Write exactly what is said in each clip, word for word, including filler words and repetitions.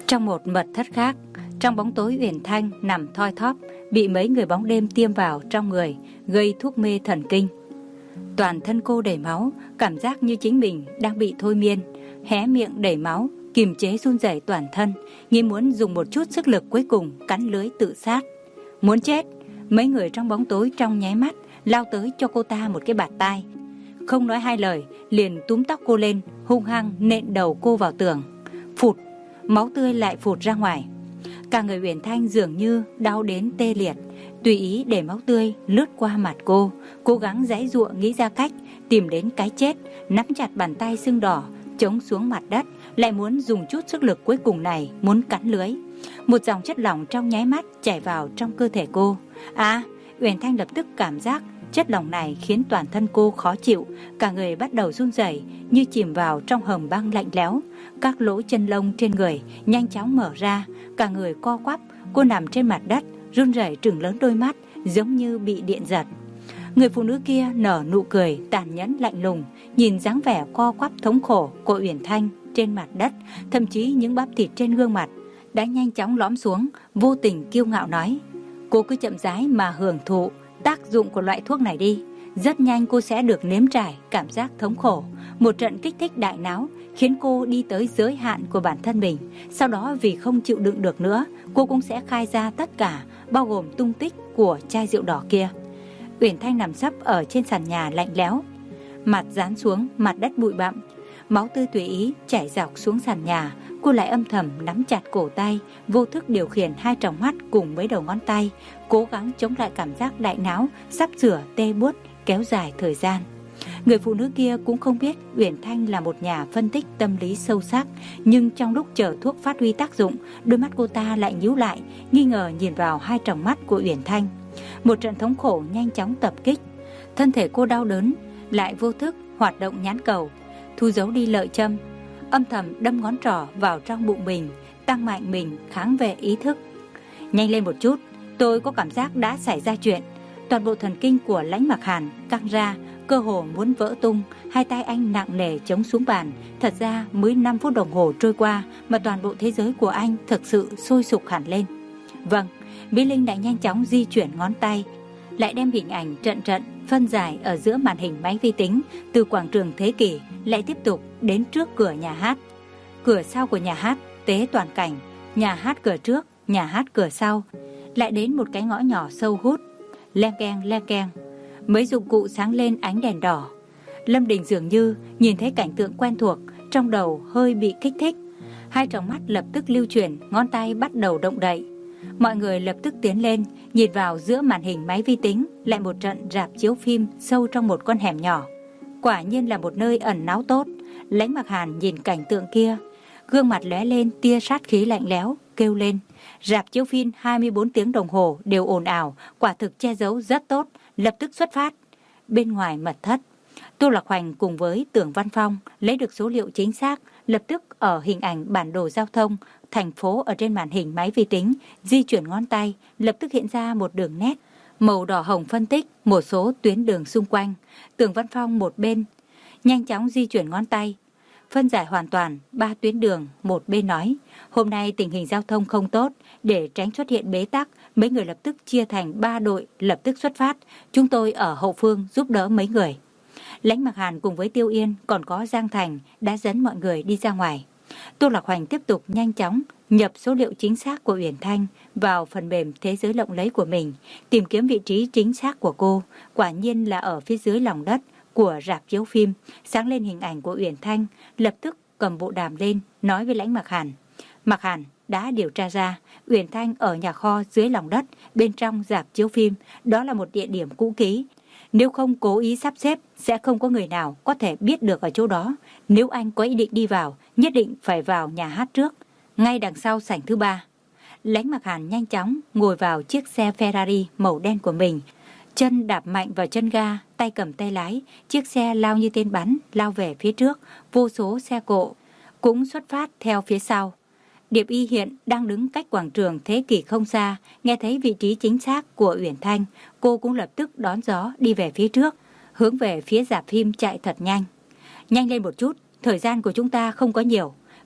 Trong một mật thất khác, trong bóng tối Uyển Thanh nằm thoi thóp, bị mấy người bóng đêm tiêm vào trong người, gây thuốc mê thần kinh. Toàn thân cô đầy máu, cảm giác như chính mình đang bị thôi miên, hé miệng đầy máu, kiềm chế run rẩy toàn thân, nghĩ muốn dùng một chút sức lực cuối cùng cắn lưới tự sát. Muốn chết, mấy người trong bóng tối trong nháy mắt lao tới cho cô ta một cái bạt tai. Không nói hai lời, liền túm tóc cô lên, hung hăng nện đầu cô vào tường. Phụt, máu tươi lại phụt ra ngoài. Cả người Uyển Thanh dường như đau đến tê liệt, tùy ý để máu tươi lướt qua mặt cô, cố gắng giãy giụa nghĩ ra cách tìm đến cái chết, nắm chặt bàn tay sưng đỏ chống xuống mặt đất, lại muốn dùng chút sức lực cuối cùng này muốn cắn lưới. Một dòng chất lỏng trong nháy mắt chảy vào trong cơ thể cô. À, Uyển Thanh lập tức cảm giác chất lỏng này khiến toàn thân cô khó chịu, cả người bắt đầu run rẩy như chìm vào trong hầm băng lạnh lẽo. Các lỗ chân lông trên người nhanh chóng mở ra, cả người co quắp, cô nằm trên mặt đất, run rẩy trừng lớn đôi mắt, giống như bị điện giật. Người phụ nữ kia nở nụ cười tàn nhẫn lạnh lùng, nhìn dáng vẻ co quắp thống khổ của Uyển Thanh trên mặt đất, thậm chí những bắp thịt trên gương mặt đã nhanh chóng lõm xuống, vô tình kiêu ngạo nói: cô cứ chậm rãi mà hưởng thụ tác dụng của loại thuốc này đi, rất nhanh cô sẽ được nếm trải cảm giác thống khổ. Một trận kích thích đại não khiến cô đi tới giới hạn của bản thân mình. Sau đó vì không chịu đựng được nữa, cô cũng sẽ khai ra tất cả, bao gồm tung tích của chai rượu đỏ kia. Uyển Thanh nằm sấp ở trên sàn nhà lạnh lẽo, mặt dán xuống mặt đất bụi bặm, máu tươi tùy ý chảy dọc xuống sàn nhà. Cô lại âm thầm nắm chặt cổ tay, vô thức điều khiển hai tròng mắt cùng mấy đầu ngón tay, cố gắng chống lại cảm giác đại não sắp sửa tê buốt kéo dài thời gian. Người phụ nữ kia cũng không biết Uyển Thanh là một nhà phân tích tâm lý sâu sắc, nhưng trong lúc chờ thuốc phát huy tác dụng, đôi mắt cô ta lại nhíu lại, nghi ngờ nhìn vào hai tròng mắt của Uyển Thanh. Một trận thống khổ nhanh chóng tập kích, thân thể cô đau đớn, lại vô thức hoạt động nhãn cầu, thu giấu đi lợi châm, âm thầm đâm ngón trỏ vào trong bụng mình, tăng mạnh mình kháng vệ ý thức. Nhanh lên một chút, tôi có cảm giác đã xảy ra chuyện. Toàn bộ thần kinh của Lãnh Mặc Hàn căng ra, cơ hồ muốn vỡ tung, hai tay anh nặng nề chống xuống bàn. Thật ra mới năm phút đồng hồ trôi qua mà toàn bộ thế giới của anh thực sự sôi sục hẳn lên. Vâng, Mỹ Linh đã nhanh chóng di chuyển ngón tay, lại đem hình ảnh trận trận phân giải ở giữa màn hình máy vi tính, từ quảng trường Thế Kỷ lại tiếp tục đến trước cửa nhà hát. Cửa sau của nhà hát tế toàn cảnh, nhà hát cửa trước, nhà hát cửa sau, lại đến một cái ngõ nhỏ sâu hút. Leng keng leng keng, mấy dụng cụ sáng lên ánh đèn đỏ. Lâm Đình dường như nhìn thấy cảnh tượng quen thuộc, trong đầu hơi bị kích thích, hai tròng mắt lập tức lưu chuyển, ngón tay bắt đầu động đậy. Mọi người lập tức tiến lên, nhìn vào giữa màn hình máy vi tính, lại một trận rạp chiếu phim sâu trong một con hẻm nhỏ. Quả nhiên là một nơi ẩn náu tốt. Lãnh Mặc Hàn nhìn cảnh tượng kia, gương mặt lóe lên tia sát khí lạnh lẽo, kêu lên: rạp chiếu phim hai mươi bốn tiếng đồng hồ đều ồn ào, quả thực che giấu rất tốt, lập tức xuất phát. Bên ngoài mật thất, Tô Lạc Hoành cùng với Tưởng Văn Phong lấy được số liệu chính xác, lập tức ở hình ảnh bản đồ giao thông thành phố ở trên màn hình máy vi tính, di chuyển ngón tay, lập tức hiện ra một đường nét màu đỏ hồng phân tích một số tuyến đường xung quanh. Tưởng Văn Phong một bên nhanh chóng di chuyển ngón tay, phân giải hoàn toàn ba tuyến đường. Một bên nói: hôm nay tình hình giao thông không tốt, để tránh xuất hiện bế tắc, mấy người lập tức chia thành ba đội, lập tức xuất phát. Chúng tôi ở hậu phương giúp đỡ mấy người. Lãnh Mặc Hàn cùng với Tiêu Yên còn có Giang Thành đã dẫn mọi người đi ra ngoài. Tô Lạc Hoành tiếp tục nhanh chóng nhập số liệu chính xác của Uyển Thanh vào phần mềm thế giới lộng lẫy của mình, tìm kiếm vị trí chính xác của cô. Quả nhiên là ở phía dưới lòng đất của rạp chiếu phim. Sáng lên hình ảnh của Uyển Thanh, lập tức cầm bộ đàm lên nói với Lãnh Mặc Hàn: Mặc Hàn đã điều tra ra, Uyển Thanh ở nhà kho dưới lòng đất bên trong rạp chiếu phim, đó là một địa điểm cũ kỹ. Nếu không cố ý sắp xếp, sẽ không có người nào có thể biết được ở chỗ đó. Nếu anh có ý định đi vào, nhất định phải vào nhà hát trước, ngay đằng sau sảnh thứ ba. Lãnh Mặc Hàn nhanh chóng ngồi vào chiếc xe Ferrari màu đen của mình, chân đạp mạnh vào chân ga, tay cầm tay lái, chiếc xe lao như tên bắn lao về phía trước. Vô số xe cộ cũng xuất phát theo phía sau. Điệp Y hiện đang đứng cách quảng trường Thế Kỷ không xa, nghe thấy vị trí chính xác của Uyển Thanh, cô cũng lập tức đón gió đi về phía trước, hướng về phía rạp phim chạy thật nhanh. Nhanh lên một chút, thời gian của chúng ta không có nhiều.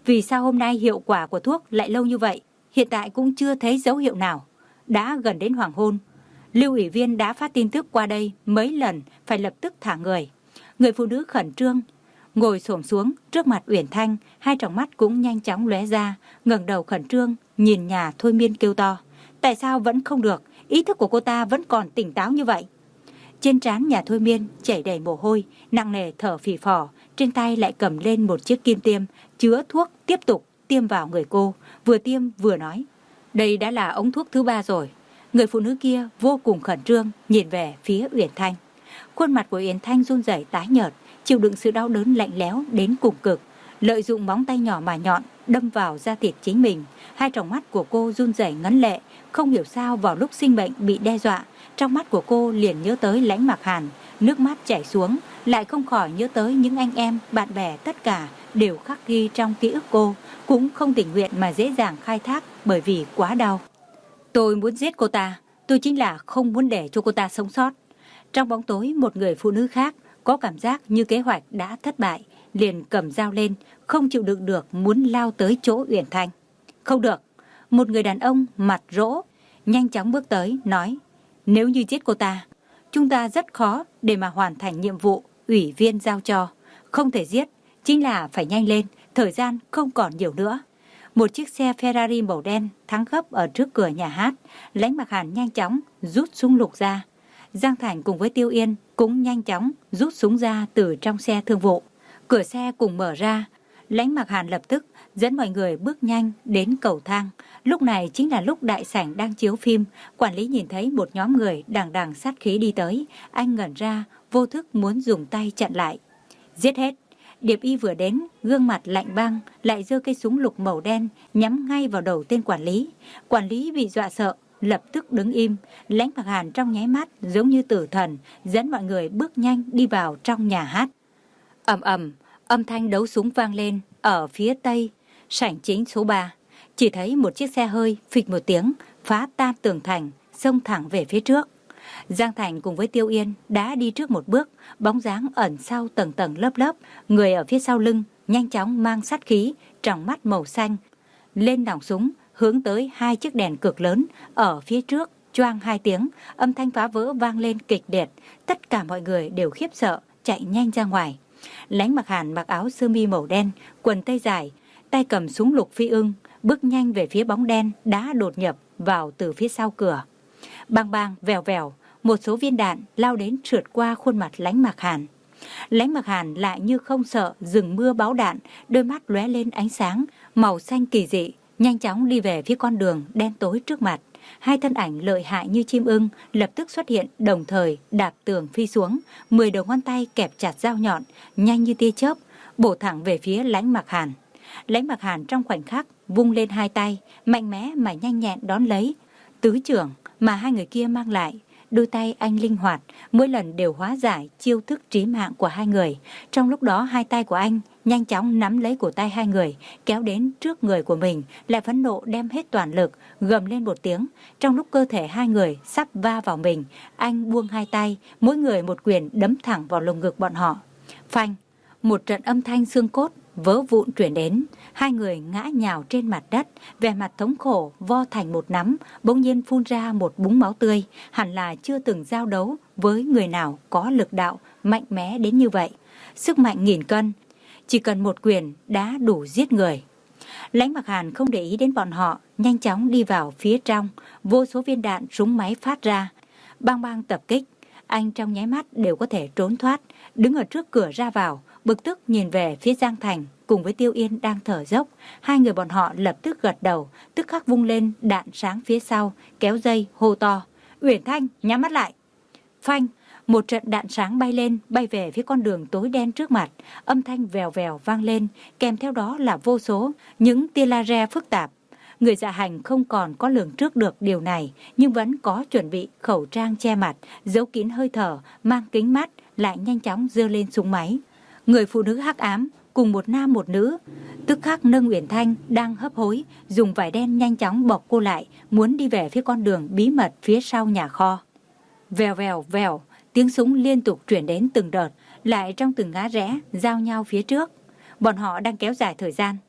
Vì sao hôm nay hiệu quả của thuốc lại lâu như vậy? Hiện tại cũng chưa thấy dấu hiệu nào. Đã gần đến hoàng hôn. Lưu ủy viên đã phát tin tức qua đây mấy lần phải lập tức thả người. Người phụ nữ khẩn trương ngồi xổm xuống trước mặt Uyển Thanh, hai tròng mắt cũng nhanh chóng lóe ra, ngẩng đầu khẩn trương nhìn nhà thôi miên kêu to. Tại sao vẫn không được? Ý thức của cô ta vẫn còn tỉnh táo như vậy. Trên trán nhà thôi miên chảy đầy mồ hôi, nặng nề thở phì phò, trên tay lại cầm lên một chiếc kim tiêm chứa thuốc tiếp tục tiêm vào người cô, vừa tiêm vừa nói. Đây đã là ống thuốc thứ ba rồi. Người phụ nữ kia vô cùng khẩn trương nhìn về phía Uyển Thanh. Khuôn mặt của Uyển Thanh run rẩy tái nhợt, chịu đựng sự đau đớn lạnh lẽo đến cùng cực, lợi dụng móng tay nhỏ mà nhọn đâm vào da thịt chính mình. Hai tròng mắt của cô run rẩy ngấn lệ, không hiểu sao vào lúc sinh mệnh bị đe dọa, trong mắt của cô liền nhớ tới Lãnh Mặc Hàn, nước mắt chảy xuống, lại không khỏi nhớ tới những anh em, bạn bè tất cả đều khắc ghi trong ký ức cô, cũng không tình nguyện mà dễ dàng khai thác bởi vì quá đau. Tôi muốn giết cô ta, tôi chính là không muốn để cho cô ta sống sót. Trong bóng tối, một người phụ nữ khác có cảm giác như kế hoạch đã thất bại, liền cầm dao lên, không chịu đựng được muốn lao tới chỗ Uyển Thanh. Không được, một người đàn ông mặt rỗ nhanh chóng bước tới nói, nếu như giết cô ta, chúng ta rất khó để mà hoàn thành nhiệm vụ ủy viên giao cho. Không thể giết, chính là phải nhanh lên, thời gian không còn nhiều nữa. Một chiếc xe Ferrari màu đen thắng gấp ở trước cửa nhà hát. Lãnh Mặc Hàn nhanh chóng rút súng lục ra. Giang Thành cùng với Tiêu Yên cũng nhanh chóng rút súng ra từ trong xe thương vụ. Cửa xe cùng mở ra. Lãnh Mặc Hàn lập tức dẫn mọi người bước nhanh đến cầu thang. Lúc này chính là lúc đại sảnh đang chiếu phim. Quản lý nhìn thấy một nhóm người đằng đằng sát khí đi tới. Anh ngẩn ra, vô thức muốn dùng tay chặn lại. Giết hết. Điệp Y vừa đến, gương mặt lạnh băng, lại giơ cây súng lục màu đen nhắm ngay vào đầu tên quản lý. Quản lý bị dọa sợ, lập tức đứng im. Lãnh Mặc Hàn trong nháy mắt giống như tử thần, dẫn mọi người bước nhanh đi vào trong nhà hát. Ầm ầm, âm thanh đấu súng vang lên ở phía tây sảnh chính số ba. Chỉ thấy một chiếc xe hơi phịch một tiếng phá tan tường thành, xông thẳng về phía trước. Giang Thành cùng với Tiêu Yên đã đi trước một bước, bóng dáng ẩn sau tầng tầng lớp lớp, người ở phía sau lưng nhanh chóng mang sát khí, tròng mắt màu xanh, lên nòng súng hướng tới hai chiếc đèn cực lớn ở phía trước. Choang hai tiếng, âm thanh phá vỡ vang lên kịch liệt, tất cả mọi người đều khiếp sợ, chạy nhanh ra ngoài. Lãnh Mặc Hàn mặc áo sơ mi màu đen, quần tây dài, tay cầm súng lục phi ưng, bước nhanh về phía bóng đen đã đột nhập vào từ phía sau cửa. Bang bang, vèo vèo, một số viên đạn lao đến trượt qua khuôn mặt Lãnh Mặc Hàn. Lãnh Mặc Hàn lại như không sợ rừng mưa bão đạn, đôi mắt lóe lên ánh sáng màu xanh kỳ dị, nhanh chóng đi về phía con đường đen tối trước mặt. Hai thân ảnh lợi hại như chim ưng lập tức xuất hiện, đồng thời đạp tường phi xuống, mười đầu ngón tay kẹp chặt dao nhọn, nhanh như tia chớp, bổ thẳng về phía Lãnh Mặc Hàn. Lãnh Mặc Hàn trong khoảnh khắc vung lên hai tay, mạnh mẽ mà nhanh nhẹn đón lấy tứ chưởng mà hai người kia mang lại. Đôi tay anh linh hoạt, mỗi lần đều hóa giải chiêu thức trí mạng của hai người. Trong lúc đó hai tay của anh nhanh chóng nắm lấy cổ tay hai người, kéo đến trước người của mình, lại phẫn nộ đem hết toàn lực, gầm lên một tiếng. Trong lúc cơ thể hai người sắp va vào mình, anh buông hai tay, mỗi người một quyền đấm thẳng vào lồng ngực bọn họ. Phanh, một trận âm thanh xương cốt vỡ vụn truyền đến, hai người ngã nhào trên mặt đất, vẻ mặt thống khổ vo thành một nắm, bỗng nhiên phun ra một búng máu tươi, hẳn là chưa từng giao đấu với người nào có lực đạo mạnh mẽ đến như vậy. Sức mạnh nghìn cân, chỉ cần một quyền đã đủ giết người. Lãnh Mặc Hàn không để ý đến bọn họ, nhanh chóng đi vào phía trong, vô số viên đạn súng máy phát ra, bang bang tập kích. Anh trong nháy mắt đều có thể trốn thoát, đứng ở trước cửa ra vào, bực tức nhìn về phía Giang Thành cùng với Tiêu Yên đang thở dốc. Hai người bọn họ lập tức gật đầu, tức khắc vung lên đạn sáng phía sau, kéo dây hô to: Uyển Thanh, nhắm mắt lại. Phanh, một trận đạn sáng bay lên, bay về phía con đường tối đen trước mặt, âm thanh vèo vèo vang lên, kèm theo đó là vô số những tia laser phức tạp. Người dạ hành không còn có lường trước được điều này, nhưng vẫn có chuẩn bị khẩu trang che mặt, giấu kín hơi thở, mang kính mắt, lại nhanh chóng giơ lên súng máy. Người phụ nữ hắc ám cùng một nam một nữ tức khắc nâng Uyển Thanh đang hấp hối, dùng vải đen nhanh chóng bọc cô lại, muốn đi về phía con đường bí mật phía sau nhà kho. Vèo vèo vèo, tiếng súng liên tục chuyển đến từng đợt, lại trong từng ngã rẽ giao nhau phía trước. Bọn họ đang kéo dài thời gian.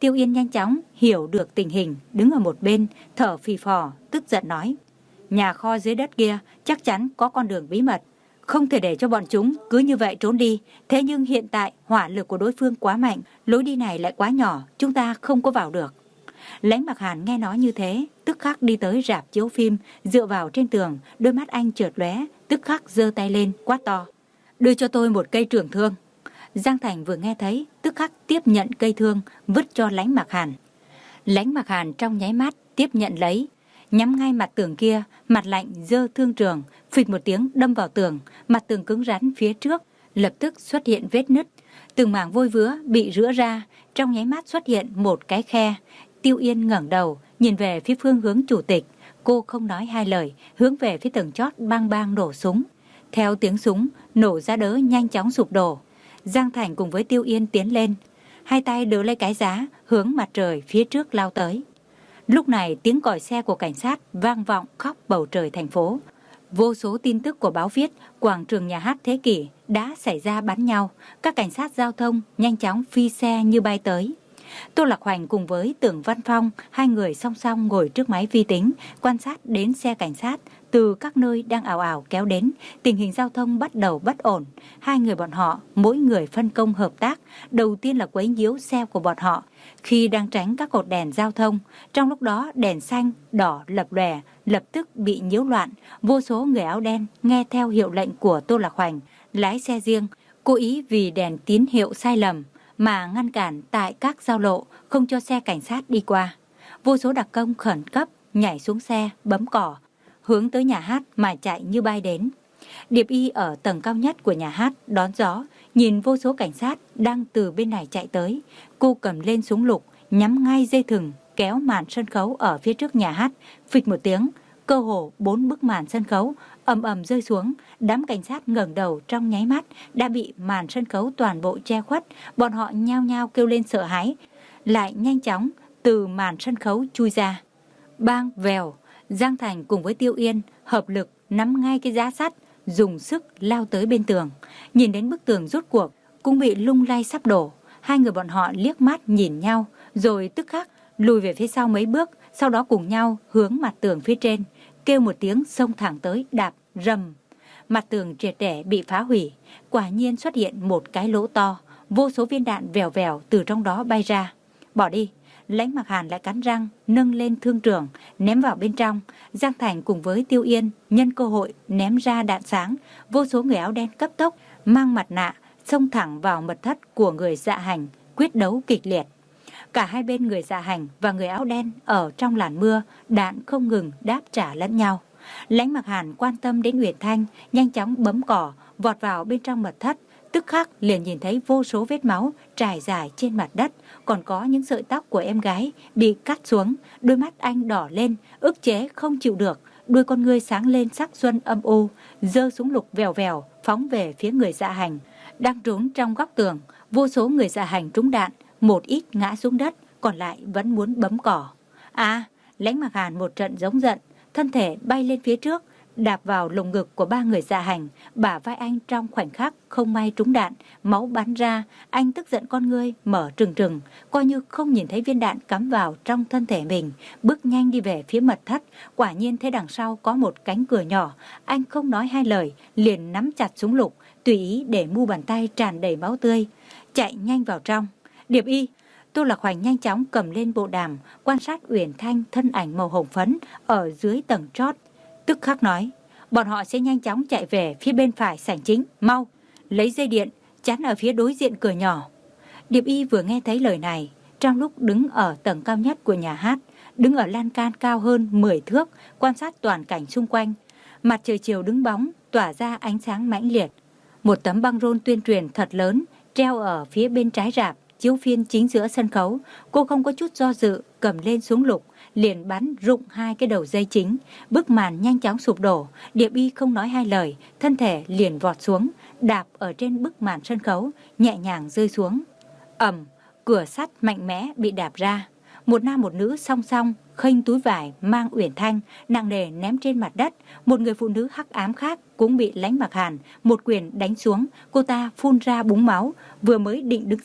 Tiêu Yên nhanh chóng hiểu được tình hình, đứng ở một bên, thở phì phò, tức giận nói. Nhà kho dưới đất kia chắc chắn có con đường bí mật, không thể để cho bọn chúng cứ như vậy trốn đi. Thế nhưng hiện tại hỏa lực của đối phương quá mạnh, lối đi này lại quá nhỏ, chúng ta không có vào được. Lãnh Mặc Hàn nghe nói như thế, tức khắc đi tới rạp chiếu phim, dựa vào trên tường, đôi mắt anh chợt lóe, tức khắc giơ tay lên quát to. Đưa cho tôi một cây trường thương. Giang Thành vừa nghe thấy, tức khắc tiếp nhận cây thương, vứt cho Lãnh Mặc Hàn. Lãnh Mặc Hàn trong nháy mắt tiếp nhận lấy, nhắm ngay mặt tường kia, mặt lạnh giơ thương trường, phịch một tiếng đâm vào tường, mặt tường cứng rắn phía trước, lập tức xuất hiện vết nứt. Từng mảng vôi vứa bị rữa ra, trong nháy mắt xuất hiện một cái khe. Tiêu Yên ngẩng đầu, nhìn về phía phương hướng chủ tịch, cô không nói hai lời, hướng về phía tầng chót bang bang nổ súng. Theo tiếng súng, nổ ra đỡ nhanh chóng sụp đổ. Giang Thành cùng với Tiêu Yên tiến lên, hai tay đỡ lấy cái giá, hướng mặt trời phía trước lao tới. Lúc này tiếng còi xe của cảnh sát vang vọng khắp bầu trời thành phố. Vô số tin tức của báo viết quảng trường nhà hát Thế Kỷ đã xảy ra bắn nhau, các cảnh sát giao thông nhanh chóng phi xe như bay tới. Tô Lạc Hoành cùng với Tưởng Văn Phong, hai người song song ngồi trước máy vi tính, quan sát đến xe cảnh sát từ các nơi đang ảo ảo kéo đến. Tình hình giao thông bắt đầu bất ổn. Hai người bọn họ, mỗi người phân công hợp tác. Đầu tiên là quấy nhiễu xe của bọn họ khi đang tránh các cột đèn giao thông. Trong lúc đó đèn xanh, đỏ lập lòe, lập tức bị nhiễu loạn. Vô số người áo đen nghe theo hiệu lệnh của Tô Lạc Hoành, lái xe riêng, cố ý vì đèn tín hiệu sai lầm mà ngăn cản tại các giao lộ, không cho xe cảnh sát đi qua. Vô số đặc công khẩn cấp nhảy xuống xe, bấm còi, hướng tới nhà hát mà chạy như bay đến. Điệp Y ở tầng cao nhất của nhà hát đón gió, nhìn vô số cảnh sát đang từ bên này chạy tới. Cô cầm lên súng lục, nhắm ngay dây thừng, kéo màn sân khấu ở phía trước nhà hát, phịch một tiếng, cơ hồ bốn bức màn sân khấu ầm ầm rơi xuống. Đám cảnh sát ngẩng đầu trong nháy mắt đã bị màn sân khấu toàn bộ che khuất. Bọn họ nhao nhao kêu lên sợ hãi, lại nhanh chóng từ màn sân khấu chui ra. Bang vèo, Giang Thành cùng với Tiêu Yên hợp lực nắm ngay cái giá sắt, dùng sức lao tới bên tường. Nhìn đến bức tường rốt cuộc cũng bị lung lay sắp đổ, hai người bọn họ liếc mắt nhìn nhau, rồi tức khắc lùi về phía sau mấy bước, sau đó cùng nhau hướng mặt tường phía trên, kêu một tiếng xông thẳng tới, đạp rầm. Mặt tường triệt để bị phá hủy, quả nhiên xuất hiện một cái lỗ to, vô số viên đạn vèo vèo từ trong đó bay ra. Bỏ đi. Lãnh Mặc Hàn lại cắn răng, nâng lên thương trường, ném vào bên trong. Giang Thành cùng với Tiêu Yên nhân cơ hội ném ra đạn sáng. Vô số người áo đen cấp tốc mang mặt nạ xông thẳng vào mật thất của người dạ hành, quyết đấu kịch liệt. Cả hai bên người dạ hành và người áo đen ở trong làn mưa, đạn không ngừng đáp trả lẫn nhau. Lãnh Mặc Hàn quan tâm đến Uyển Thanh, nhanh chóng bấm cỏ, vọt vào bên trong mật thất. Tức khắc liền nhìn thấy vô số vết máu trải dài trên mặt đất, còn có những sợi tóc của em gái bị cắt xuống. Đôi mắt anh đỏ lên, ức chế không chịu được, đôi con ngươi sáng lên sắc xuân âm u, giơ súng lục vèo vèo phóng về phía người dạ hành đang trốn trong góc tường. Vô số người dạ hành trúng đạn, một ít ngã xuống đất, còn lại vẫn muốn bấm cỏ. À, Lãnh Mặc Hàn một trận giống giận, thân thể bay lên phía trước, đạp vào lồng ngực của ba người dạ hành. Bả vai anh trong khoảnh khắc không may trúng đạn, máu bắn ra. Anh tức giận con ngươi mở trừng trừng, coi như không nhìn thấy viên đạn cắm vào trong thân thể mình, bước nhanh đi về phía mật thất. Quả nhiên thấy đằng sau có một cánh cửa nhỏ, anh không nói hai lời liền nắm chặt súng lục, tùy ý để mu bàn tay tràn đầy máu tươi, chạy nhanh vào trong. Điệp Y. Tô Lạc Hoành nhanh chóng cầm lên bộ đàm, quan sát Uyển Thanh thân ảnh màu hồng phấn ở dưới tầng chót, tức khắc nói, bọn họ sẽ nhanh chóng chạy về phía bên phải sảnh chính, mau lấy dây điện chắn ở phía đối diện cửa nhỏ. Điệp Y vừa nghe thấy lời này, trong lúc đứng ở tầng cao nhất của nhà hát, đứng ở lan can cao hơn mười thước, quan sát toàn cảnh xung quanh. Mặt trời chiều đứng bóng, tỏa ra ánh sáng mãnh liệt. Một tấm băng rôn tuyên truyền thật lớn treo ở phía bên trái rạp chiếu phim chính giữa sân khấu. Cô không có chút do dự, cầm lên súng lục, liền bắn rụng hai cái đầu dây chính. Bức màn nhanh chóng sụp đổ. Điệp Y không nói hai lời, thân thể liền vọt xuống, đạp ở trên bức màn sân khấu, nhẹ nhàng rơi xuống. Ầm, cửa sắt mạnh mẽ bị đạp ra. Một nam một nữ song song khênh túi vải mang Uyển Thanh nặng nề ném trên mặt đất. Một người phụ nữ hắc ám khác cũng bị Lãnh Mặc Hàn một quyền đánh xuống. Cô ta phun ra búng máu, vừa mới định đứng dậy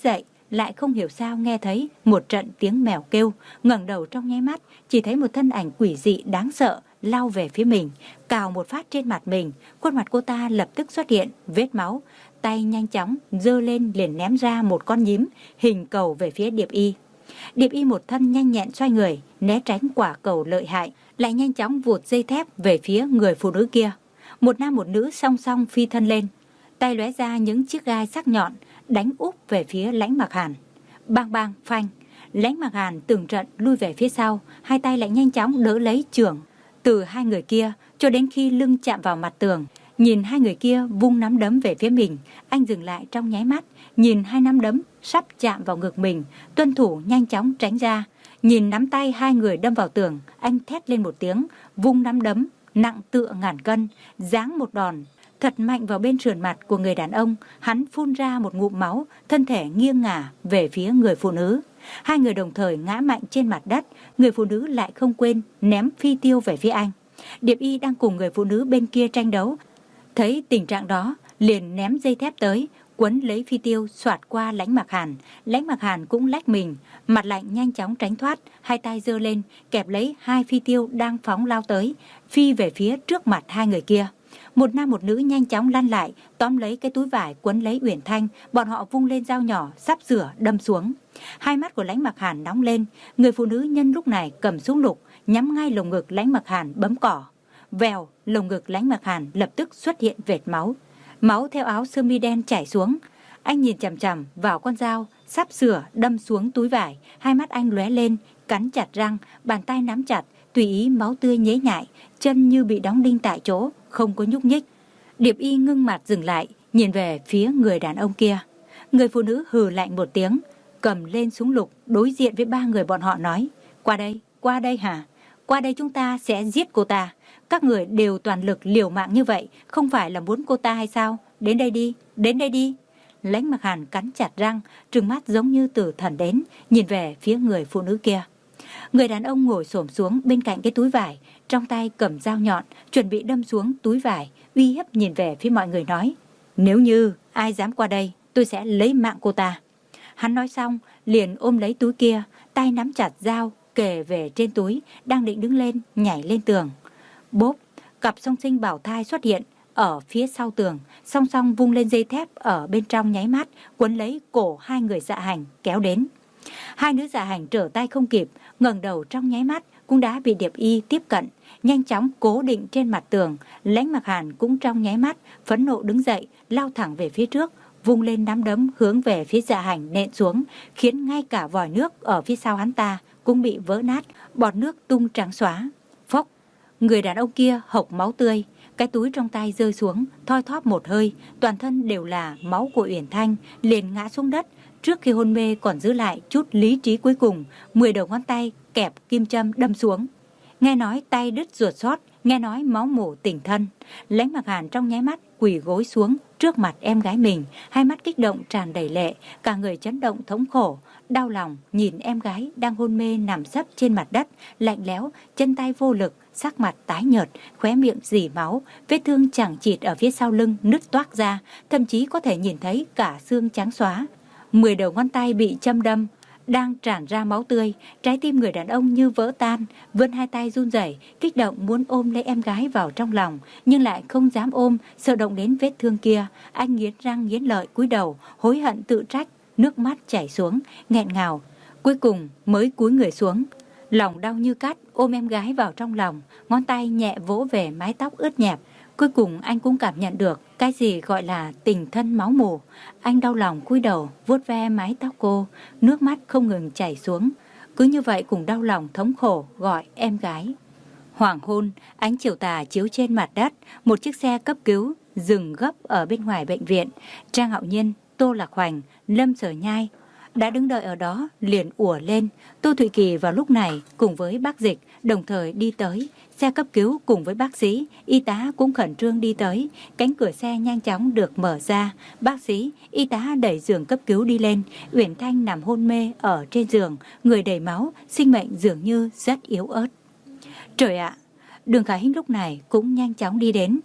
lại không hiểu sao nghe thấy một trận tiếng mèo kêu. Ngẩng đầu trong nháy mắt, chỉ thấy một thân ảnh quỷ dị đáng sợ lao về phía mình, cào một phát trên mặt mình. Khuôn mặt cô ta lập tức xuất hiện vết máu, tay nhanh chóng giơ lên liền ném ra một con nhím hình cầu về phía Điệp Y. Điệp Y một thân nhanh nhẹn xoay người, né tránh quả cầu lợi hại, lại nhanh chóng vụt dây thép về phía người phụ nữ kia. Một nam một nữ song song phi thân lên, tay lóe ra những chiếc gai sắc nhọn, đánh úp về phía Lãnh Mặc Hàn. Bang bang phanh, Lãnh Mặc Hàn từng trận lui về phía sau, hai tay lại nhanh chóng đỡ lấy chưởng từ hai người kia cho đến khi lưng chạm vào mặt tường. Nhìn hai người kia vung nắm đấm về phía mình, anh dừng lại trong nháy mắt, nhìn hai nắm đấm sắp chạm vào ngực mình, tuân thủ nhanh chóng tránh ra. Nhìn nắm tay hai người đâm vào tường, anh thét lên một tiếng, vung nắm đấm nặng tựa ngàn cân, giáng một đòn thật mạnh vào bên sườn mặt của người đàn ông. Hắn phun ra một ngụm máu, thân thể nghiêng ngả về phía người phụ nữ. Hai người đồng thời ngã mạnh trên mặt đất, người phụ nữ lại không quên ném phi tiêu về phía anh. Điệp Y đang cùng người phụ nữ bên kia tranh đấu, thấy tình trạng đó liền ném dây thép tới, quấn lấy phi tiêu xoạt qua Lãnh Mặc Hàn. Lãnh Mặc Hàn cũng lách mình, mặt lạnh nhanh chóng tránh thoát, hai tay giơ lên kẹp lấy hai phi tiêu đang phóng lao tới, phi về phía trước mặt hai người kia. Một nam một nữ nhanh chóng lăn lại, tóm lấy cái túi vải quấn lấy Uyển Thanh, bọn họ vung lên dao nhỏ sắp sửa đâm xuống. Hai mắt của Lãnh Mặc Hàn nóng lên, người phụ nữ nhân lúc này cầm súng lục nhắm ngay lồng ngực Lãnh Mặc Hàn bấm cỏ. Vèo, lồng ngực Lãnh Mặc Hàn lập tức xuất hiện vệt máu, máu theo áo sơ mi đen chảy xuống. Anh nhìn chằm chằm vào con dao sắp sửa đâm xuống túi vải, hai mắt anh lóe lên, cắn chặt răng, bàn tay nắm chặt, tùy ý máu tươi nhễ nhại, chân như bị đóng đinh tại chỗ, không có nhúc nhích. Điệp Y ngưng mặt dừng lại, nhìn về phía người đàn ông kia. Người phụ nữ hừ lạnh một tiếng, cầm lên súng lục đối diện với ba người bọn họ nói: qua đây, qua đây hả? Qua đây chúng ta sẽ giết cô ta. Các người đều toàn lực liều mạng như vậy, không phải là muốn cô ta hay sao? Đến đây đi, đến đây đi. Lãnh Mặc Hàn cắn chặt răng, trừng mắt giống như tử thần đến, nhìn về phía người phụ nữ kia. Người đàn ông ngồi xổm xuống bên cạnh cái túi vải, trong tay cầm dao nhọn, chuẩn bị đâm xuống túi vải, uy hiếp nhìn về phía mọi người nói: nếu như ai dám qua đây, tôi sẽ lấy mạng cô ta. Hắn nói xong, liền ôm lấy túi kia, tay nắm chặt dao, kề về trên túi, đang định đứng lên, nhảy lên tường. Bốp, cặp song sinh bảo thai xuất hiện ở phía sau tường, song song vung lên dây thép ở bên trong nháy mắt, quấn lấy cổ hai người dạ hành kéo đến. Hai nữ dạ hành trở tay không kịp, ngẩng đầu trong nháy mắt cũng đã bị Điệp Y tiếp cận, nhanh chóng cố định trên mặt tường. Lãnh Mặc Hàn cũng trong nháy mắt phẫn nộ đứng dậy, lao thẳng về phía trước, vung lên nắm đấm hướng về phía dạ hành nện xuống, khiến ngay cả vòi nước ở phía sau hắn ta cũng bị vỡ nát, bọt nước tung trắng xóa. Phốc, người đàn ông kia hộc máu tươi, cái túi trong tay rơi xuống, thoi thóp một hơi, toàn thân đều là máu của Uyển Thanh, liền ngã xuống đất. Trước khi hôn mê còn giữ lại chút lý trí cuối cùng, mười đầu ngón tay kẹp kim châm đâm xuống. Nghe nói tay đứt ruột sót, nghe nói máu mủ tỉnh thân. Lãnh Mặc Hàn trong nháy mắt quỳ gối xuống trước mặt em gái mình, hai mắt kích động tràn đầy lệ, cả người chấn động thống khổ, đau lòng nhìn em gái đang hôn mê nằm sấp trên mặt đất, lạnh lẽo, chân tay vô lực, sắc mặt tái nhợt, khóe miệng rỉ máu, vết thương chẳng chịt ở phía sau lưng nứt toác ra, thậm chí có thể nhìn thấy cả xương trắng xóa. Mười đầu ngón tay bị châm đâm, đang tràn ra máu tươi, trái tim người đàn ông như vỡ tan, vươn hai tay run rẩy, kích động muốn ôm lấy em gái vào trong lòng, nhưng lại không dám ôm, sợ động đến vết thương kia. Anh nghiến răng nghiến lợi cúi đầu, hối hận tự trách, nước mắt chảy xuống, nghẹn ngào, cuối cùng mới cúi người xuống, lòng đau như cắt, ôm em gái vào trong lòng, ngón tay nhẹ vỗ về mái tóc ướt nhẹp. Cuối cùng anh cũng cảm nhận được cái gì gọi là tình thân máu mủ. Anh đau lòng cúi đầu vuốt ve mái tóc cô, nước mắt không ngừng chảy xuống. Cứ như vậy cùng đau lòng thống khổ gọi em gái. Hoàng hôn, ánh chiều tà chiếu trên mặt đất, một chiếc xe cấp cứu dừng gấp ở bên ngoài bệnh viện. Trang Hạo Nhiên, Tô Lạc Hoành, Lâm Sở Nhai đã đứng đợi ở đó, liền ùa lên. Tô Thụy Kỳ vào lúc này cùng với bác Dịch đồng thời đi tới. Xe cấp cứu cùng với bác sĩ, y tá cũng khẩn trương đi tới. Cánh cửa xe nhanh chóng được mở ra. Bác sĩ, y tá đẩy giường cấp cứu đi lên. Uyển Thanh nằm hôn mê ở trên giường, người đầy máu, sinh mệnh dường như rất yếu ớt. Trời ạ! Đường Khả Hinh lúc này cũng nhanh chóng đi đến.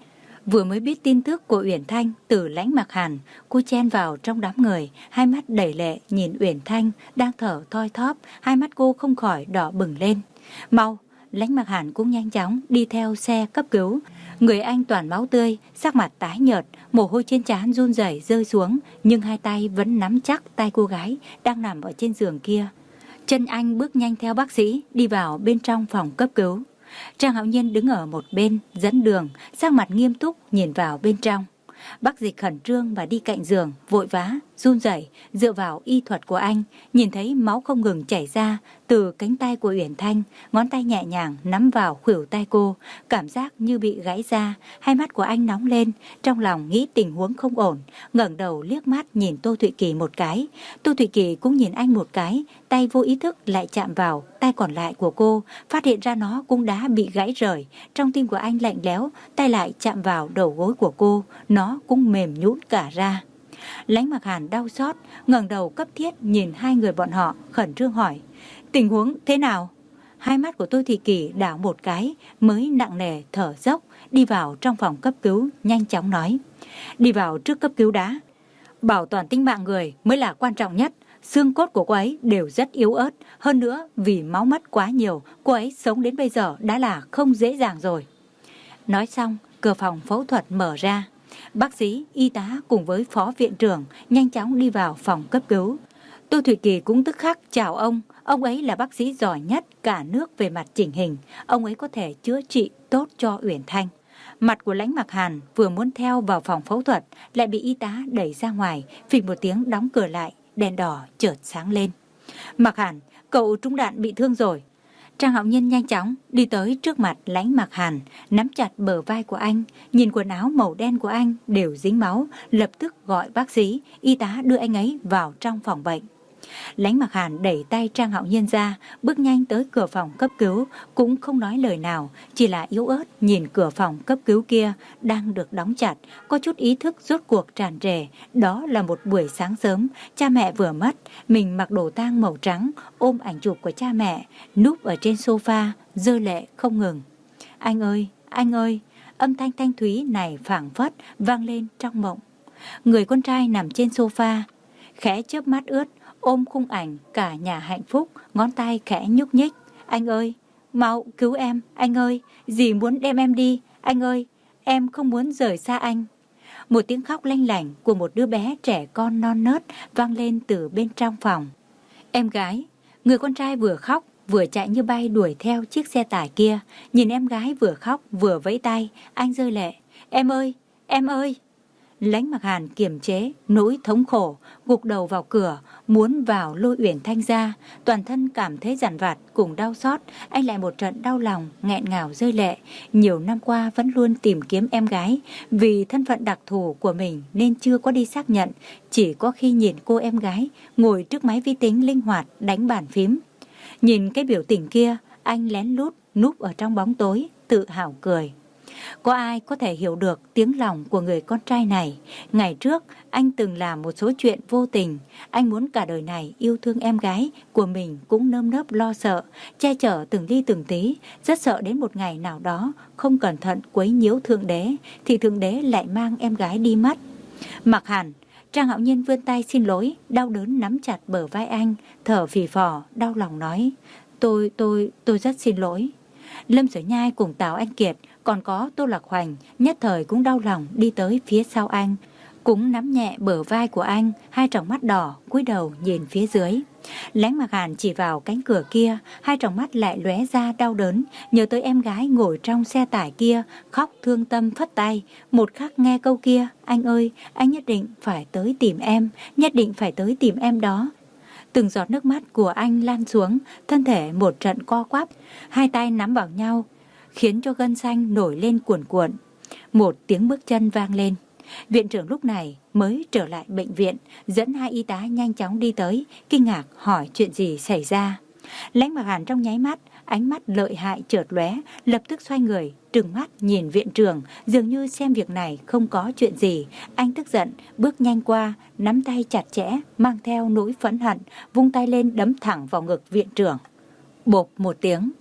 Vừa mới biết tin tức của Uyển Thanh từ Lãnh Mặc Hàn, cô chen vào trong đám người, hai mắt đầy lệ nhìn Uyển Thanh đang thở thoi thóp, hai mắt cô không khỏi đỏ bừng lên. Mau! Lãnh Mặc Hàn cũng nhanh chóng đi theo xe cấp cứu. Người anh toàn máu tươi, sắc mặt tái nhợt, mồ hôi trên trán run rẩy rơi xuống, nhưng hai tay vẫn nắm chắc tay cô gái đang nằm ở trên giường kia. Chân anh bước nhanh theo bác sĩ đi vào bên trong phòng cấp cứu. Trang Hạo Nhiên đứng ở một bên dẫn đường, sắc mặt nghiêm túc nhìn vào bên trong. Bác Dịch khẩn trương và đi cạnh giường, vội vã, run rẩy dựa vào y thuật của anh, nhìn thấy máu không ngừng chảy ra từ cánh tay của Uyển Thanh, ngón tay nhẹ nhàng nắm vào khuỷu tay cô, cảm giác như bị gãy ra. Hai mắt của anh nóng lên, trong lòng nghĩ tình huống không ổn, ngẩng đầu liếc mắt nhìn Tô Thụy Kỳ một cái. Tô Thụy Kỳ cũng nhìn anh một cái, tay vô ý thức lại chạm vào tay còn lại của cô, phát hiện ra nó cũng đã bị gãy rời. Trong tim của anh lạnh lẽo, tay lại chạm vào đầu gối của cô, nó cũng mềm nhũn cả ra. Lãnh Mặc Hàn đau xót, ngẩng đầu cấp thiết nhìn hai người bọn họ, khẩn trương hỏi: tình huống thế nào? Hai mắt của Tô Thị Kỳ đảo một cái, mới nặng nề thở dốc, đi vào trong phòng cấp cứu, nhanh chóng nói: đi vào trước cấp cứu đã. Bảo toàn tính mạng người mới là quan trọng nhất. Xương cốt của cô ấy đều rất yếu ớt, hơn nữa vì máu mất quá nhiều, cô ấy sống đến bây giờ đã là không dễ dàng rồi. Nói xong, cửa phòng phẫu thuật mở ra. Bác sĩ, y tá cùng với phó viện trưởng nhanh chóng đi vào phòng cấp cứu. Tô Thụy Kỳ cũng tức khắc chào ông. Ông ấy là bác sĩ giỏi nhất cả nước về mặt chỉnh hình. Ông ấy có thể chữa trị tốt cho Uyển Thanh. Mặt của Lãnh Mặc Hàn vừa muốn theo vào phòng phẫu thuật, lại bị y tá đẩy ra ngoài, phịch một tiếng đóng cửa lại, đèn đỏ chợt sáng lên. Mặc Hàn, cậu trúng đạn bị thương rồi. Trang Hạo Nhiên nhanh chóng đi tới trước mặt Lãnh Mặc Hàn, nắm chặt bờ vai của anh, nhìn quần áo màu đen của anh đều dính máu, lập tức gọi bác sĩ, y tá đưa anh ấy vào trong phòng bệnh. Lãnh Mặc Hàn đẩy tay Trang Hạo Nhiên ra, bước nhanh tới cửa phòng cấp cứu, cũng không nói lời nào, chỉ là yếu ớt nhìn cửa phòng cấp cứu kia đang được đóng chặt, có chút ý thức rốt cuộc tràn trề. Đó là một buổi sáng sớm, cha mẹ vừa mất, mình mặc đồ tang màu trắng, ôm ảnh chụp của cha mẹ, núp ở trên sofa, rơi lệ không ngừng. Anh ơi, anh ơi, âm thanh thanh thúy này phảng phất vang lên trong mộng. Người con trai nằm trên sofa, khẽ chớp mắt ướt, ôm khung ảnh cả nhà hạnh phúc, ngón tay khẽ nhúc nhích. Anh ơi, mau cứu em, anh ơi, dì muốn đem em đi, anh ơi, em không muốn rời xa anh. Một tiếng khóc lanh lảnh của một đứa bé trẻ con non nớt vang lên từ bên trong phòng. Em gái, người con trai vừa khóc vừa chạy như bay đuổi theo chiếc xe tải kia, nhìn em gái vừa khóc vừa vẫy tay, anh rơi lệ. Em ơi, em ơi. Lãnh Mặc Hàn kiềm chế nỗi thống khổ, gục đầu vào cửa, muốn vào lôi Uyển Thanh ra, toàn thân cảm thấy dằn vặt cùng đau xót, anh lại một trận đau lòng, nghẹn ngào rơi lệ. Nhiều năm qua vẫn luôn tìm kiếm em gái, vì thân phận đặc thù của mình nên chưa có đi xác nhận, chỉ có khi nhìn cô em gái ngồi trước máy vi tính linh hoạt đánh bàn phím. Nhìn cái biểu tình kia, anh lén lút núp ở trong bóng tối, tự hào cười. Có ai có thể hiểu được tiếng lòng của người con trai này? Ngày trước, anh từng làm một số chuyện vô tình. Anh muốn cả đời này yêu thương em gái của mình cũng nơm nớp lo sợ, che chở từng ly từng tí. Rất sợ đến một ngày nào đó, không cẩn thận quấy nhiễu Thượng Đế, thì Thượng Đế lại mang em gái đi mất. Mặc Hàn, Trang Hạo Nhiên vươn tay xin lỗi, đau đớn nắm chặt bờ vai anh, thở phì phò, đau lòng nói: Tôi, tôi, tôi rất xin lỗi. Lâm Sở Nhai cùng Tào Anh Kiệt, còn có Tô Lạc Hoành nhất thời cũng đau lòng đi tới phía sau anh, cũng nắm nhẹ bờ vai của anh, hai tròng mắt đỏ cúi đầu nhìn phía dưới. Lãnh Mặc Hàn chỉ vào cánh cửa kia, hai tròng mắt lại lóe ra đau đớn, nhớ tới em gái ngồi trong xe tải kia, khóc thương tâm phất tay. Một khắc nghe câu kia, anh ơi, anh nhất định phải tới tìm em, nhất định phải tới tìm em đó. Từng giọt nước mắt của anh lan xuống, thân thể một trận co quắp, hai tay nắm vào nhau, khiến cho gân xanh nổi lên cuồn cuộn. Một tiếng bước chân vang lên. Viện trưởng lúc này mới trở lại bệnh viện, dẫn hai y tá nhanh chóng đi tới, kinh ngạc hỏi chuyện gì xảy ra. Lãnh Mặc Hàn trong nháy mắt, ánh mắt lợi hại chợt lóe, lập tức xoay người, trừng mắt nhìn viện trưởng, dường như xem việc này không có chuyện gì. Anh tức giận, bước nhanh qua, nắm tay chặt chẽ, mang theo nỗi phẫn hận, vung tay lên đấm thẳng vào ngực viện trưởng. Bộp một tiếng,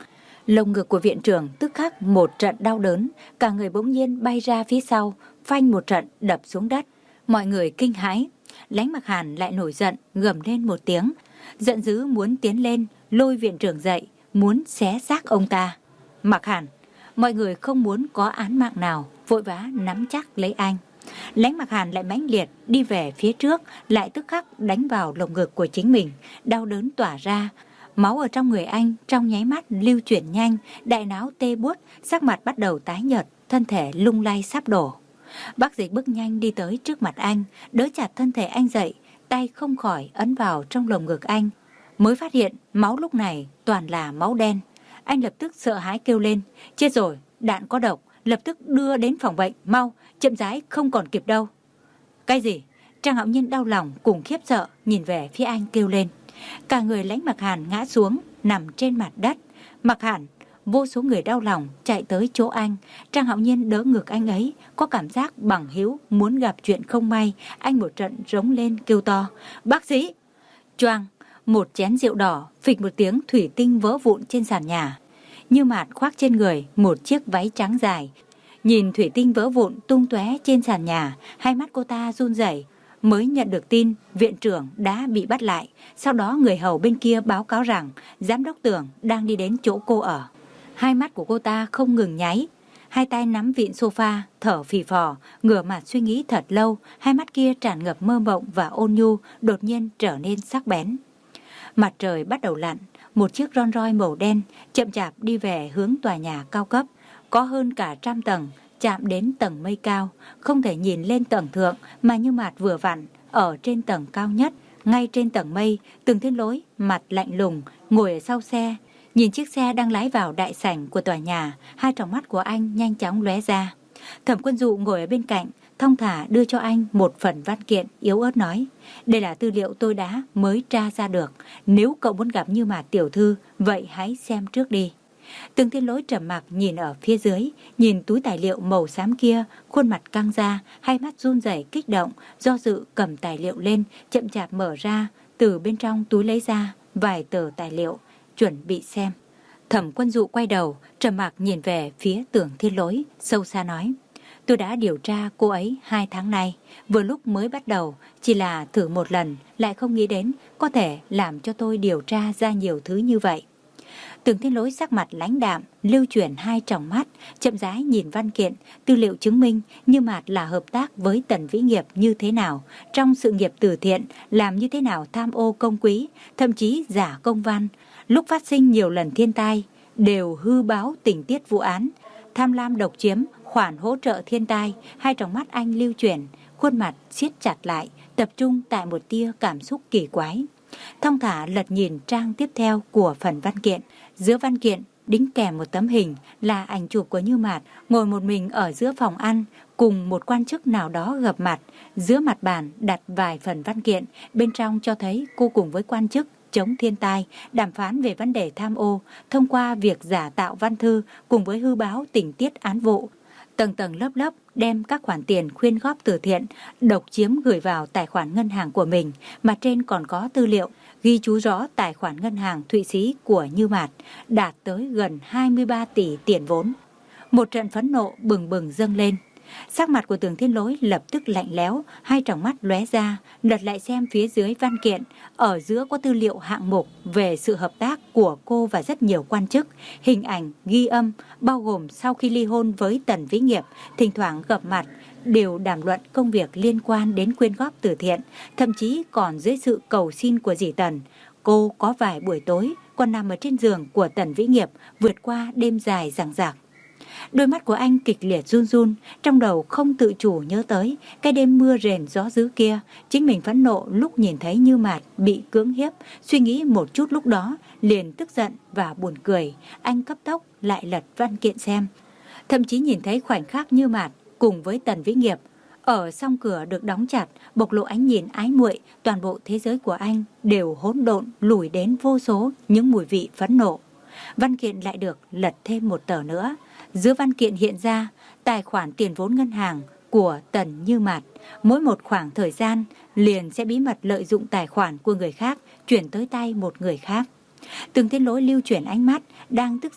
Lồng ngực của viện trưởng tức khắc một trận đau đớn, cả người bỗng nhiên bay ra phía sau, phanh một trận đập xuống đất. Mọi người kinh hãi. Lãnh Mặc Hàn lại nổi giận, gầm lên một tiếng, giận dữ muốn tiến lên lôi viện trưởng dậy, muốn xé xác ông ta. Mặc Hàn, mọi người không muốn có án mạng nào, vội vã nắm chắc lấy anh. Lãnh Mặc Hàn lại mãnh liệt đi về phía trước, lại tức khắc đánh vào lồng ngực của chính mình, đau đớn tỏa ra. Máu ở trong người anh trong nháy mắt lưu chuyển nhanh, đại não tê buốt, sắc mặt bắt đầu tái nhợt, thân thể lung lay sắp đổ. Bác Dịch bước nhanh đi tới trước mặt anh, đỡ chặt thân thể anh dậy, tay không khỏi ấn vào trong lồng ngực anh. Mới phát hiện máu lúc này toàn là máu đen. Anh lập tức sợ hãi kêu lên, chết rồi, đạn có độc, lập tức đưa đến phòng bệnh, mau, chậm rãi không còn kịp đâu. Cái gì? Trang Hạo Nhiên đau lòng cùng khiếp sợ nhìn về phía anh kêu lên. Cả người Lãnh Mặc Hàn ngã xuống, nằm trên mặt đất. Mặc Hàn, vô số người đau lòng chạy tới chỗ anh. Trang Hạo Nhiên đỡ ngực anh ấy, có cảm giác bằng hữu muốn gặp chuyện không may. Anh một trận rống lên kêu to, bác sĩ. Choang, một chén rượu đỏ phịch một tiếng thủy tinh vỡ vụn trên sàn nhà. Như Mạt khoác trên người một chiếc váy trắng dài, nhìn thủy tinh vỡ vụn tung tóe trên sàn nhà, hai mắt cô ta run rẩy. Mới nhận được tin viện trưởng đã bị bắt lại. Sau đó người hầu bên kia báo cáo rằng giám đốc Tưởng đang đi đến chỗ cô ở. Hai mắt của cô ta không ngừng nháy, hai tay nắm vịn sofa, thở phì phò, ngửa mặt suy nghĩ thật lâu. Hai mắt kia tràn ngập mơ mộng và ôn nhu, đột nhiên trở nên sắc bén. Mặt trời bắt đầu lặn, một chiếc Rolls Royce màu đen chậm chạp đi về hướng tòa nhà cao cấp, có hơn cả trăm tầng, chạm đến tầng mây cao, không thể nhìn lên tầng thượng mà Như Mạt vừa vặn ở trên tầng cao nhất. Ngay trên tầng mây, Tưởng Thiên Lỗi mặt lạnh lùng ngồi ở sau xe, nhìn chiếc xe đang lái vào đại sảnh của tòa nhà. Hai tròng mắt của anh nhanh chóng lóe ra. Thẩm Quân Dụ ngồi ở bên cạnh, thong thả đưa cho anh một phần văn kiện, yếu ớt nói, đây là tư liệu tôi đã mới tra ra được, nếu cậu muốn gặp Như Mạt tiểu thư, vậy hãy xem trước đi. Tưởng Thiên Lỗi trầm mặc nhìn ở phía dưới, nhìn túi tài liệu màu xám kia, khuôn mặt căng ra, hai mắt run rẩy kích động, do dự cầm tài liệu lên, chậm chạp mở ra, từ bên trong túi lấy ra vài tờ tài liệu, chuẩn bị xem. Thẩm Quân Dụ quay đầu, trầm mặc nhìn về phía Tưởng Thiên Lỗi, sâu xa nói, tôi đã điều tra cô ấy hai tháng nay, vừa lúc mới bắt đầu, chỉ là thử một lần, lại không nghĩ đến có thể làm cho tôi điều tra ra nhiều thứ như vậy. Tưởng Thiên Lỗi sắc mặt lãnh đạm, lưu chuyển hai tròng mắt, chậm rãi nhìn văn kiện, tư liệu chứng minh Như Mạt là hợp tác với Tần Vĩ Nghiệp như thế nào, trong sự nghiệp từ thiện, làm như thế nào tham ô công quý, thậm chí giả công văn, lúc phát sinh nhiều lần thiên tai, đều hư báo tình tiết vụ án, tham lam độc chiếm, khoản hỗ trợ thiên tai. Hai tròng mắt anh lưu chuyển, khuôn mặt siết chặt lại, tập trung tại một tia cảm xúc kỳ quái. Thong thả lật nhìn trang tiếp theo của phần văn kiện. Giữa văn kiện đính kèm một tấm hình là ảnh chụp của Như Mạt ngồi một mình ở giữa phòng ăn cùng một quan chức nào đó gặp mặt. Giữa mặt bàn đặt vài phần văn kiện, bên trong cho thấy cô cùng với quan chức chống thiên tai, đàm phán về vấn đề tham ô, thông qua việc giả tạo văn thư cùng với hư báo tình tiết án vụ. Tầng tầng lớp lớp đem các khoản tiền khuyên góp từ thiện, độc chiếm gửi vào tài khoản ngân hàng của mình. Mặt trên còn có tư liệu ghi chú rõ tài khoản ngân hàng Thụy Sĩ của Như Mạt đạt tới gần hai mươi ba tỷ tiền vốn. Một trận phẫn nộ bừng bừng dâng lên. Sắc mặt của Tưởng Thiên Lỗi lập tức lạnh lẽo, hai tròng mắt lóe ra, lật lại xem phía dưới văn kiện. Ở giữa có tư liệu hạng mục về sự hợp tác của cô và rất nhiều quan chức, hình ảnh, ghi âm, bao gồm sau khi ly hôn với Tần Vĩ Nghiệp, thỉnh thoảng gặp mặt, đều đàm luận công việc liên quan đến quyên góp từ thiện, thậm chí còn dưới sự cầu xin của dì Tần. Cô có vài buổi tối còn nằm ở trên giường của Tần Vĩ Nghiệp, vượt qua đêm dài dằng dặc. Đôi mắt của anh kịch liệt run run, trong đầu không tự chủ nhớ tới cái đêm mưa rền gió dữ kia. Chính mình phẫn nộ lúc nhìn thấy Như Mạt bị cưỡng hiếp, suy nghĩ một chút lúc đó liền tức giận và buồn cười. Anh cấp tốc lại lật văn kiện xem, thậm chí nhìn thấy khoảnh khắc Như Mạt cùng với Tần Vĩ Nghiệp ở song cửa được đóng chặt, bộc lộ ánh nhìn ái muội. Toàn bộ thế giới của anh đều hỗn độn, lùi đến vô số những mùi vị phẫn nộ. Văn kiện lại được lật thêm một tờ nữa. Giữa văn kiện hiện ra tài khoản tiền vốn ngân hàng của Tần Như Mạt. Mỗi một khoảng thời gian liền sẽ bí mật lợi dụng tài khoản của người khác chuyển tới tay một người khác. Tưởng Thiên Lỗi lưu chuyển ánh mắt, đang tức giận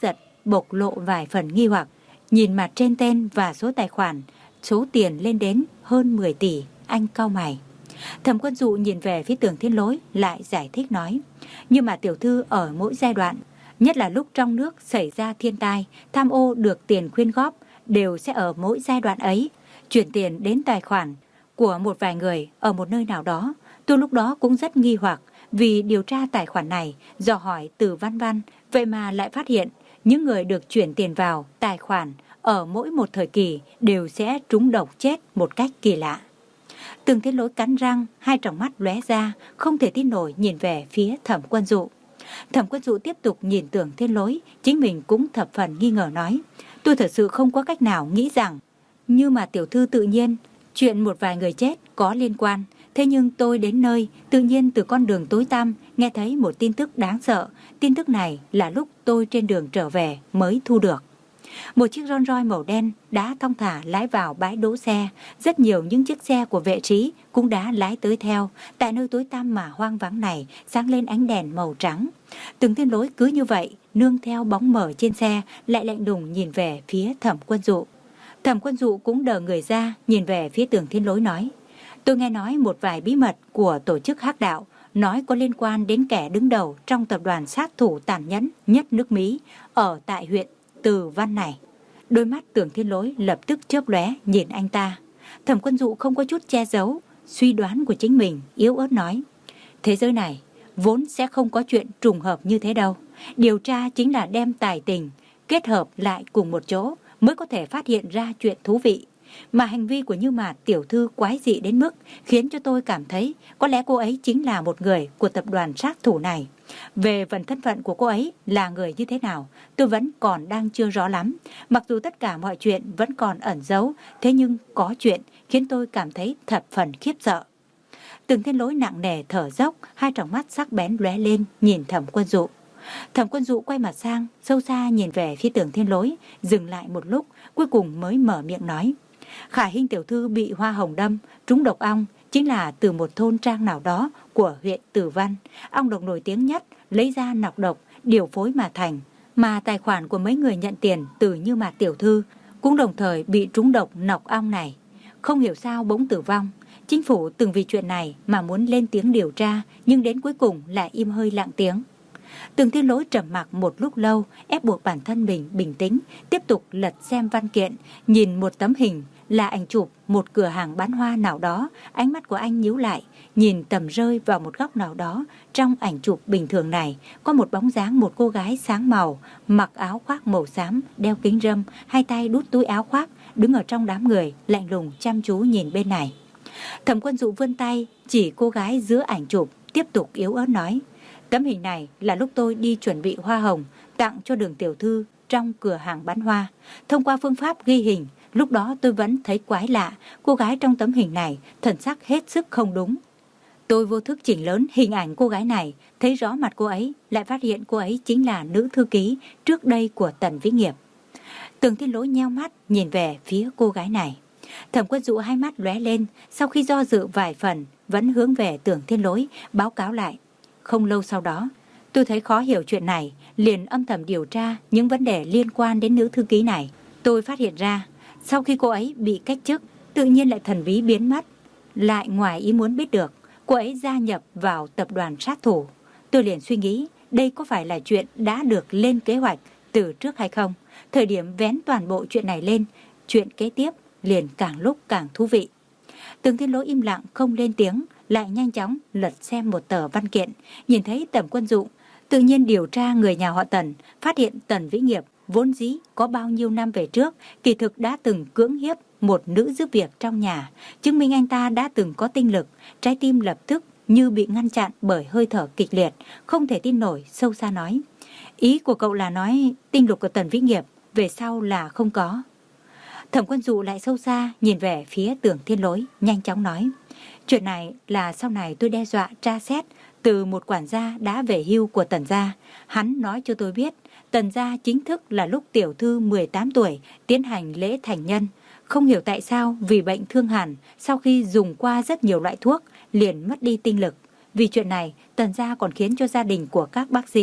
bộc lộ vài phần nghi hoặc. Nhìn mặt trên tên và số tài khoản, số tiền lên đến hơn mười tỷ, anh cau mày. Thẩm Quân Dụ nhìn về phía Tưởng Thiên Lỗi lại giải thích nói, nhưng mà tiểu thư ở mỗi giai đoạn, nhất là lúc trong nước xảy ra thiên tai, tham ô được tiền quyên góp, đều sẽ ở mỗi giai đoạn ấy chuyển tiền đến tài khoản của một vài người ở một nơi nào đó. Tôi lúc đó cũng rất nghi hoặc, vì điều tra tài khoản này, dò hỏi từ Văn Văn, vậy mà lại phát hiện những người được chuyển tiền vào tài khoản ở mỗi một thời kỳ đều sẽ trúng độc chết một cách kỳ lạ. Tưởng Thiên Lỗi cắn răng, hai tròng mắt lóe ra, không thể tin nổi nhìn về phía Thẩm Quân Dụ. Thẩm Quân Dụ tiếp tục nhìn Tưởng Thiên Lỗi, chính mình cũng thập phần nghi ngờ nói, tôi thật sự không có cách nào nghĩ rằng, như mà tiểu thư tự nhiên, chuyện một vài người chết có liên quan. Thế nhưng tôi đến nơi, tự nhiên từ con đường tối tăm nghe thấy một tin tức đáng sợ. Tin tức này là lúc tôi trên đường trở về mới thu được. Một chiếc Rolls Royce màu đen đã thong thả lái vào bãi đỗ xe. Rất nhiều những chiếc xe của vệ trí cũng đã lái tới theo. Tại nơi tối tăm mà hoang vắng này sáng lên ánh đèn màu trắng. Tưởng Thiên Lỗi cứ như vậy nương theo bóng mờ trên xe, lại lạnh lùng nhìn về phía Thẩm Quân Dụ. Thẩm Quân Dụ cũng đờ người ra nhìn về phía Tưởng Thiên Lỗi nói, tôi nghe nói một vài bí mật của tổ chức hắc đạo, nói có liên quan đến kẻ đứng đầu trong tập đoàn sát thủ tàn nhẫn nhất nước Mỹ ở tại huyện Từ Văn này. Đôi mắt Tưởng Thiên Lỗi lập tức chớp lóe nhìn anh ta. Thẩm Quân Dụ không có chút che giấu suy đoán của chính mình, yếu ớt nói, thế giới này vốn sẽ không có chuyện trùng hợp như thế đâu. Điều tra chính là đem tài tình kết hợp lại cùng một chỗ mới có thể phát hiện ra chuyện thú vị. Mà hành vi của Như Mạt tiểu thư quái dị đến mức khiến cho tôi cảm thấy có lẽ cô ấy chính là một người của tập đoàn sát thủ này. Về phần thân phận của cô ấy là người như thế nào, tôi vẫn còn đang chưa rõ lắm. Mặc dù tất cả mọi chuyện vẫn còn ẩn giấu, thế nhưng có chuyện khiến tôi cảm thấy thập phần khiếp sợ. Tưởng Thiên Lỗi nặng nề thở dốc, hai tròng mắt sắc bén lóe lên nhìn Thẩm Quân Dụ. Thẩm Quân Dụ quay mặt sang, sâu xa nhìn về phía Tưởng Thiên Lỗi, dừng lại một lúc, cuối cùng mới mở miệng nói, Khả Hinh tiểu thư bị hoa hồng đâm, trúng độc ong, chính là từ một thôn trang nào đó của huyện Tử Văn. Ong độc nổi tiếng nhất, lấy ra nọc độc, điều phối mà thành. Mà tài khoản của mấy người nhận tiền từ Như Mạt tiểu thư cũng đồng thời bị trúng độc nọc ong này. Không hiểu sao bỗng tử vong. Chính phủ từng vì chuyện này mà muốn lên tiếng điều tra, nhưng đến cuối cùng lại im hơi lặng tiếng. Tưởng Thiên Lỗi trầm mặc một lúc lâu, ép buộc bản thân mình bình tĩnh, tiếp tục lật xem văn kiện, nhìn một tấm hình là ảnh chụp một cửa hàng bán hoa nào đó. Ánh mắt của anh nhíu lại, nhìn tầm rơi vào một góc nào đó. Trong ảnh chụp bình thường này có một bóng dáng một cô gái sáng màu, mặc áo khoác màu xám, đeo kính râm, hai tay đút túi áo khoác, đứng ở trong đám người, lạnh lùng chăm chú nhìn bên này. Thẩm Quân Dụ vươn tay chỉ cô gái giữa ảnh chụp, tiếp tục yếu ớt nói, tấm hình này là lúc tôi đi chuẩn bị hoa hồng tặng cho Đường tiểu thư trong cửa hàng bán hoa. Thông qua phương pháp ghi hình, lúc đó tôi vẫn thấy quái lạ, cô gái trong tấm hình này thần sắc hết sức không đúng. Tôi vô thức chỉnh lớn hình ảnh cô gái này, thấy rõ mặt cô ấy, lại phát hiện cô ấy chính là nữ thư ký trước đây của Tần Vĩ Nghiệp. Tưởng Thiên Lỗi nheo mắt nhìn về phía cô gái này. Thẩm Quân Dụ hai mắt lóe lên, sau khi do dự vài phần, vẫn hướng về Tưởng Thiên Lỗi báo cáo lại. Không lâu sau đó, tôi thấy khó hiểu chuyện này, liền âm thầm điều tra những vấn đề liên quan đến nữ thư ký này. Tôi phát hiện ra, sau khi cô ấy bị cách chức, tự nhiên lại thần bí biến mất. Lại ngoài ý muốn biết được, cô ấy gia nhập vào tập đoàn sát thủ. Tôi liền suy nghĩ, đây có phải là chuyện đã được lên kế hoạch từ trước hay không? Thời điểm vén toàn bộ chuyện này lên, chuyện kế tiếp liền càng lúc càng thú vị. Tưởng Thiên Lỗi im lặng không lên tiếng, lại nhanh chóng lật xem một tờ văn kiện, nhìn thấy Thẩm Quân Dụ tự nhiên điều tra người nhà họ Tần, phát hiện Tần Vĩ Nghiệp vốn dĩ có bao nhiêu năm về trước kỳ thực đã từng cưỡng hiếp một nữ giúp việc trong nhà, chứng minh anh ta đã từng có tinh lực. Trái tim lập tức như bị ngăn chặn bởi hơi thở kịch liệt, không thể tin nổi, sâu xa nói, ý của cậu là nói tinh lực của Tần Vĩ Nghiệp về sau là không có? Thẩm Quân Dụ lại sâu xa nhìn về phía Tưởng Thiên Lỗi, nhanh chóng nói, chuyện này là sau này tôi đe dọa tra xét từ một quản gia đã về hưu của Tần gia. Hắn nói cho tôi biết, Tần gia chính thức là lúc tiểu thư mười tám tuổi tiến hành lễ thành nhân. Không hiểu tại sao vì bệnh thương hàn, sau khi dùng qua rất nhiều loại thuốc liền mất đi tinh lực. Vì chuyện này, Tần gia còn khiến cho gia đình của các bác sĩ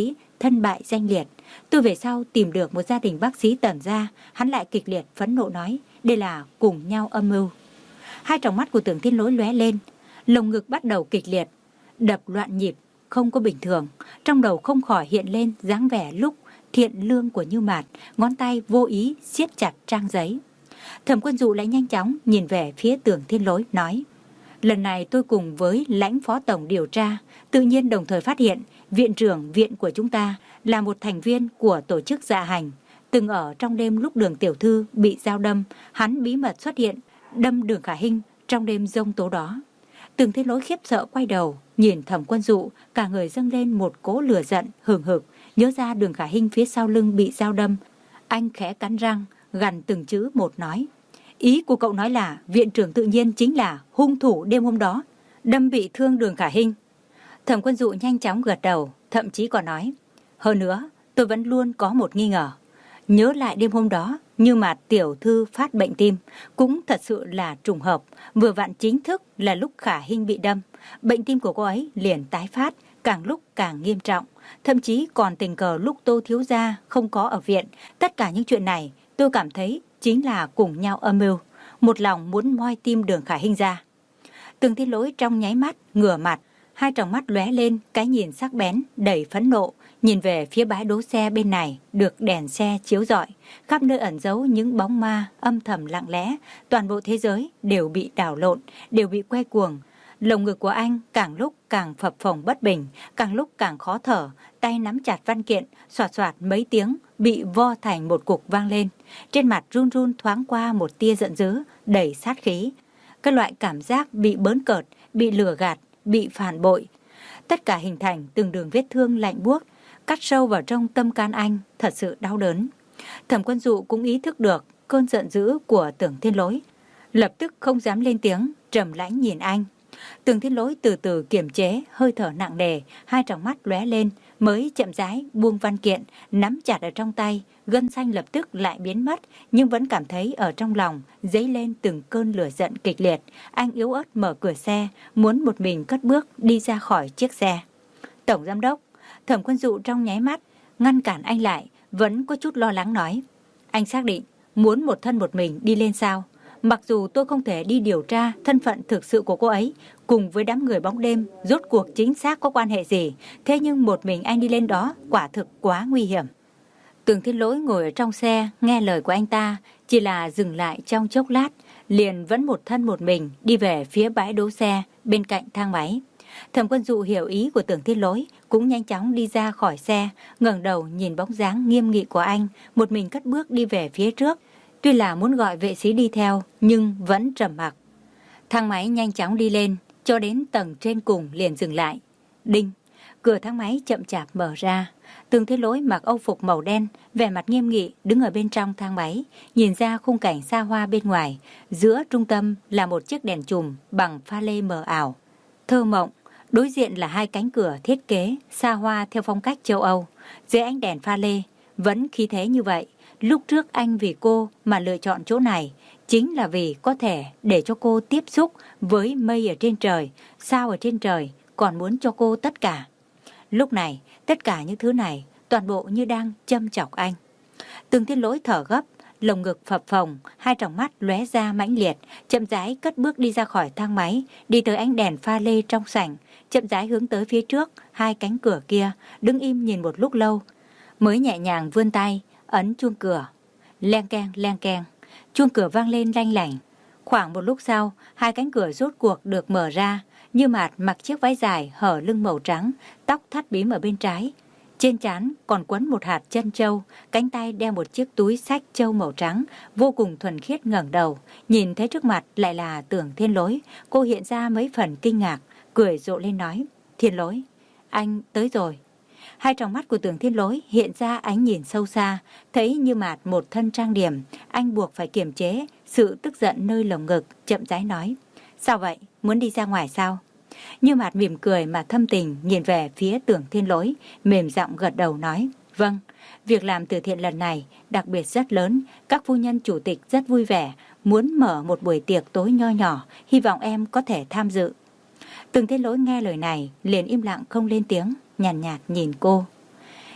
thân bại danh liệt. Tôi về sau tìm được một gia đình bác sĩ Tần gia, hắn lại kịch liệt phẫn nộ nói, đây là cùng nhau âm mưu. Hai tròng mắt của Tưởng Thiên Lỗi lóe lên, lồng ngực bắt đầu kịch liệt, đập loạn nhịp, không có bình thường. Trong đầu không khỏi hiện lên dáng vẻ lúc thiện lương của Như Mạt, ngón tay vô ý siết chặt trang giấy. Thẩm Quân Dụ lại nhanh chóng nhìn về phía Tưởng Thiên Lỗi nói, lần này tôi cùng với lãnh phó tổng điều tra, tự nhiên đồng thời phát hiện viện trưởng viện của chúng ta là một thành viên của tổ chức dạ hành. Từng ở trong đêm lúc Đường tiểu thư bị dao đâm, hắn bí mật xuất hiện, đâm Đường Khả Hinh trong đêm giông tố đó. Tưởng Thiên Lỗi khiếp sợ quay đầu, nhìn Thẩm Quân Dụ, cả người dâng lên một cỗ lửa giận hừng hực, nhớ ra Đường Khả Hinh phía sau lưng bị dao đâm. Anh khẽ cắn răng, gằn từng chữ một nói, ý của cậu nói là viện trưởng tự nhiên chính là hung thủ đêm hôm đó, đâm bị thương Đường Khả Hinh. Thẩm Quân Dụ nhanh chóng gật đầu, thậm chí còn nói, hơn nữa, tôi vẫn luôn có một nghi ngờ. Nhớ lại đêm hôm đó, Như Mạt tiểu thư phát bệnh tim, cũng thật sự là trùng hợp, vừa vặn chính thức là lúc Khả Hinh bị đâm. Bệnh tim của cô ấy liền tái phát, càng lúc càng nghiêm trọng, thậm chí còn tình cờ lúc Tô thiếu gia không có ở viện. Tất cả những chuyện này, tôi cảm thấy chính là cùng nhau âm mưu, một lòng muốn moi tim Đường Khả Hinh ra. Tưởng Thiên Lỗi trong nháy mắt ngửa mặt, hai tròng mắt lóe lên cái nhìn sắc bén đầy phẫn nộ, nhìn về phía bãi đỗ xe bên này được đèn xe chiếu rọi, khắp nơi ẩn giấu những bóng ma âm thầm lặng lẽ, toàn bộ thế giới đều bị đảo lộn, đều bị quay cuồng. Lồng ngực của anh càng lúc càng phập phồng bất bình, càng lúc càng khó thở, tay nắm chặt văn kiện, xoạt xoạt mấy tiếng bị vo thành một cục vang lên. Trên mặt run run thoáng qua một tia giận dữ, đầy sát khí. Cái loại cảm giác bị bỡn cợt, bị lừa gạt, bị phản bội. Tất cả hình thành từng đường vết thương lạnh buốt, cắt sâu vào trong tâm can anh, thật sự đau đớn. Thẩm Quân Dụ cũng ý thức được cơn giận dữ của Tưởng Thiên Lỗi, lập tức không dám lên tiếng, trầm lãnh nhìn anh. Tưởng Thiên Lỗi từ từ kiềm chế, hơi thở nặng nề, hai tròng mắt lóe lên, mới chậm rãi buông văn kiện, nắm chặt ở trong tay, gân xanh lập tức lại biến mất, nhưng vẫn cảm thấy ở trong lòng dấy lên từng cơn lửa giận kịch liệt. Anh yếu ớt mở cửa xe, muốn một mình cất bước đi ra khỏi chiếc xe. Tổng giám đốc. Thẩm Quân Dụ trong nháy mắt ngăn cản anh lại, vẫn có chút lo lắng nói, anh xác định muốn một thân một mình đi lên sao? Mặc dù tôi không thể đi điều tra thân phận thực sự của cô ấy cùng với đám người bóng đêm rốt cuộc chính xác có quan hệ gì, thế nhưng một mình anh đi lên đó quả thực quá nguy hiểm. Tưởng Thiên Lỗi ngồi ở trong xe nghe lời của anh ta, chỉ là dừng lại trong chốc lát, liền vẫn một thân một mình đi về phía bãi đỗ xe bên cạnh thang máy. Thẩm Quân Dụ hiểu ý của Tưởng Thiên Lỗi, cũng nhanh chóng đi ra khỏi xe, ngẩng đầu nhìn bóng dáng nghiêm nghị của anh, một mình cất bước đi về phía trước. Tuy là muốn gọi vệ sĩ đi theo, nhưng vẫn trầm mặc. Thang máy nhanh chóng đi lên, cho đến tầng trên cùng liền dừng lại. Đinh, cửa thang máy chậm chạp mở ra. Tưởng Thiên Lỗi mặc âu phục màu đen, vẻ mặt nghiêm nghị đứng ở bên trong thang máy, nhìn ra khung cảnh xa hoa bên ngoài. Giữa trung tâm là một chiếc đèn chùm bằng pha lê mờ ảo, thơ mộng. Đối diện là hai cánh cửa thiết kế xa hoa theo phong cách châu Âu. Dưới ánh đèn pha lê vẫn khí thế như vậy. Lúc trước anh vì cô mà lựa chọn chỗ này, chính là vì có thể để cho cô tiếp xúc với mây ở trên trời, sao ở trên trời, còn muốn cho cô tất cả. Lúc này, tất cả những thứ này toàn bộ như đang châm chọc anh. Tưởng Thiên Lỗi thở gấp, lồng ngực phập phồng, hai tròng mắt lóe ra mãnh liệt, chậm rãi cất bước đi ra khỏi thang máy, đi tới ánh đèn pha lê trong sảnh, chậm rãi hướng tới phía trước hai cánh cửa kia, đứng im nhìn một lúc lâu, mới nhẹ nhàng vươn tay ấn chuông cửa. Leng keng leng keng, chuông cửa vang lên lanh lảnh. Khoảng một lúc sau, hai cánh cửa rốt cuộc được mở ra. Như Mạt mặc chiếc váy dài hở lưng màu trắng, tóc thắt bím ở bên trái, trên trán còn quấn một hạt chân châu, cánh tay đeo một chiếc túi xách châu màu trắng, vô cùng thuần khiết. Ngẩng đầu nhìn thấy trước mặt lại là Tưởng Thiên Lỗi, cô hiện ra mấy phần kinh ngạc, cười rộ lên nói, Thiên Lỗi, anh tới rồi. Hai tròng mắt của Tưởng Thiên Lỗi hiện ra ánh nhìn sâu xa, thấy Như Mạt một thân trang điểm, anh buộc phải kiềm chế sự tức giận nơi lồng ngực, chậm rãi nói, sao vậy, muốn đi ra ngoài sao? Như Mạt mỉm cười mà thâm tình nhìn về phía Tưởng Thiên Lỗi, mềm giọng gật đầu nói, vâng, việc làm từ thiện lần này đặc biệt rất lớn, các phu nhân chủ tịch rất vui vẻ, muốn mở một buổi tiệc tối nho nhỏ, hy vọng em có thể tham dự. Tưởng Thiên Lỗi nghe lời này liền im lặng không lên tiếng, nhàn nhạt, nhạt nhìn cô.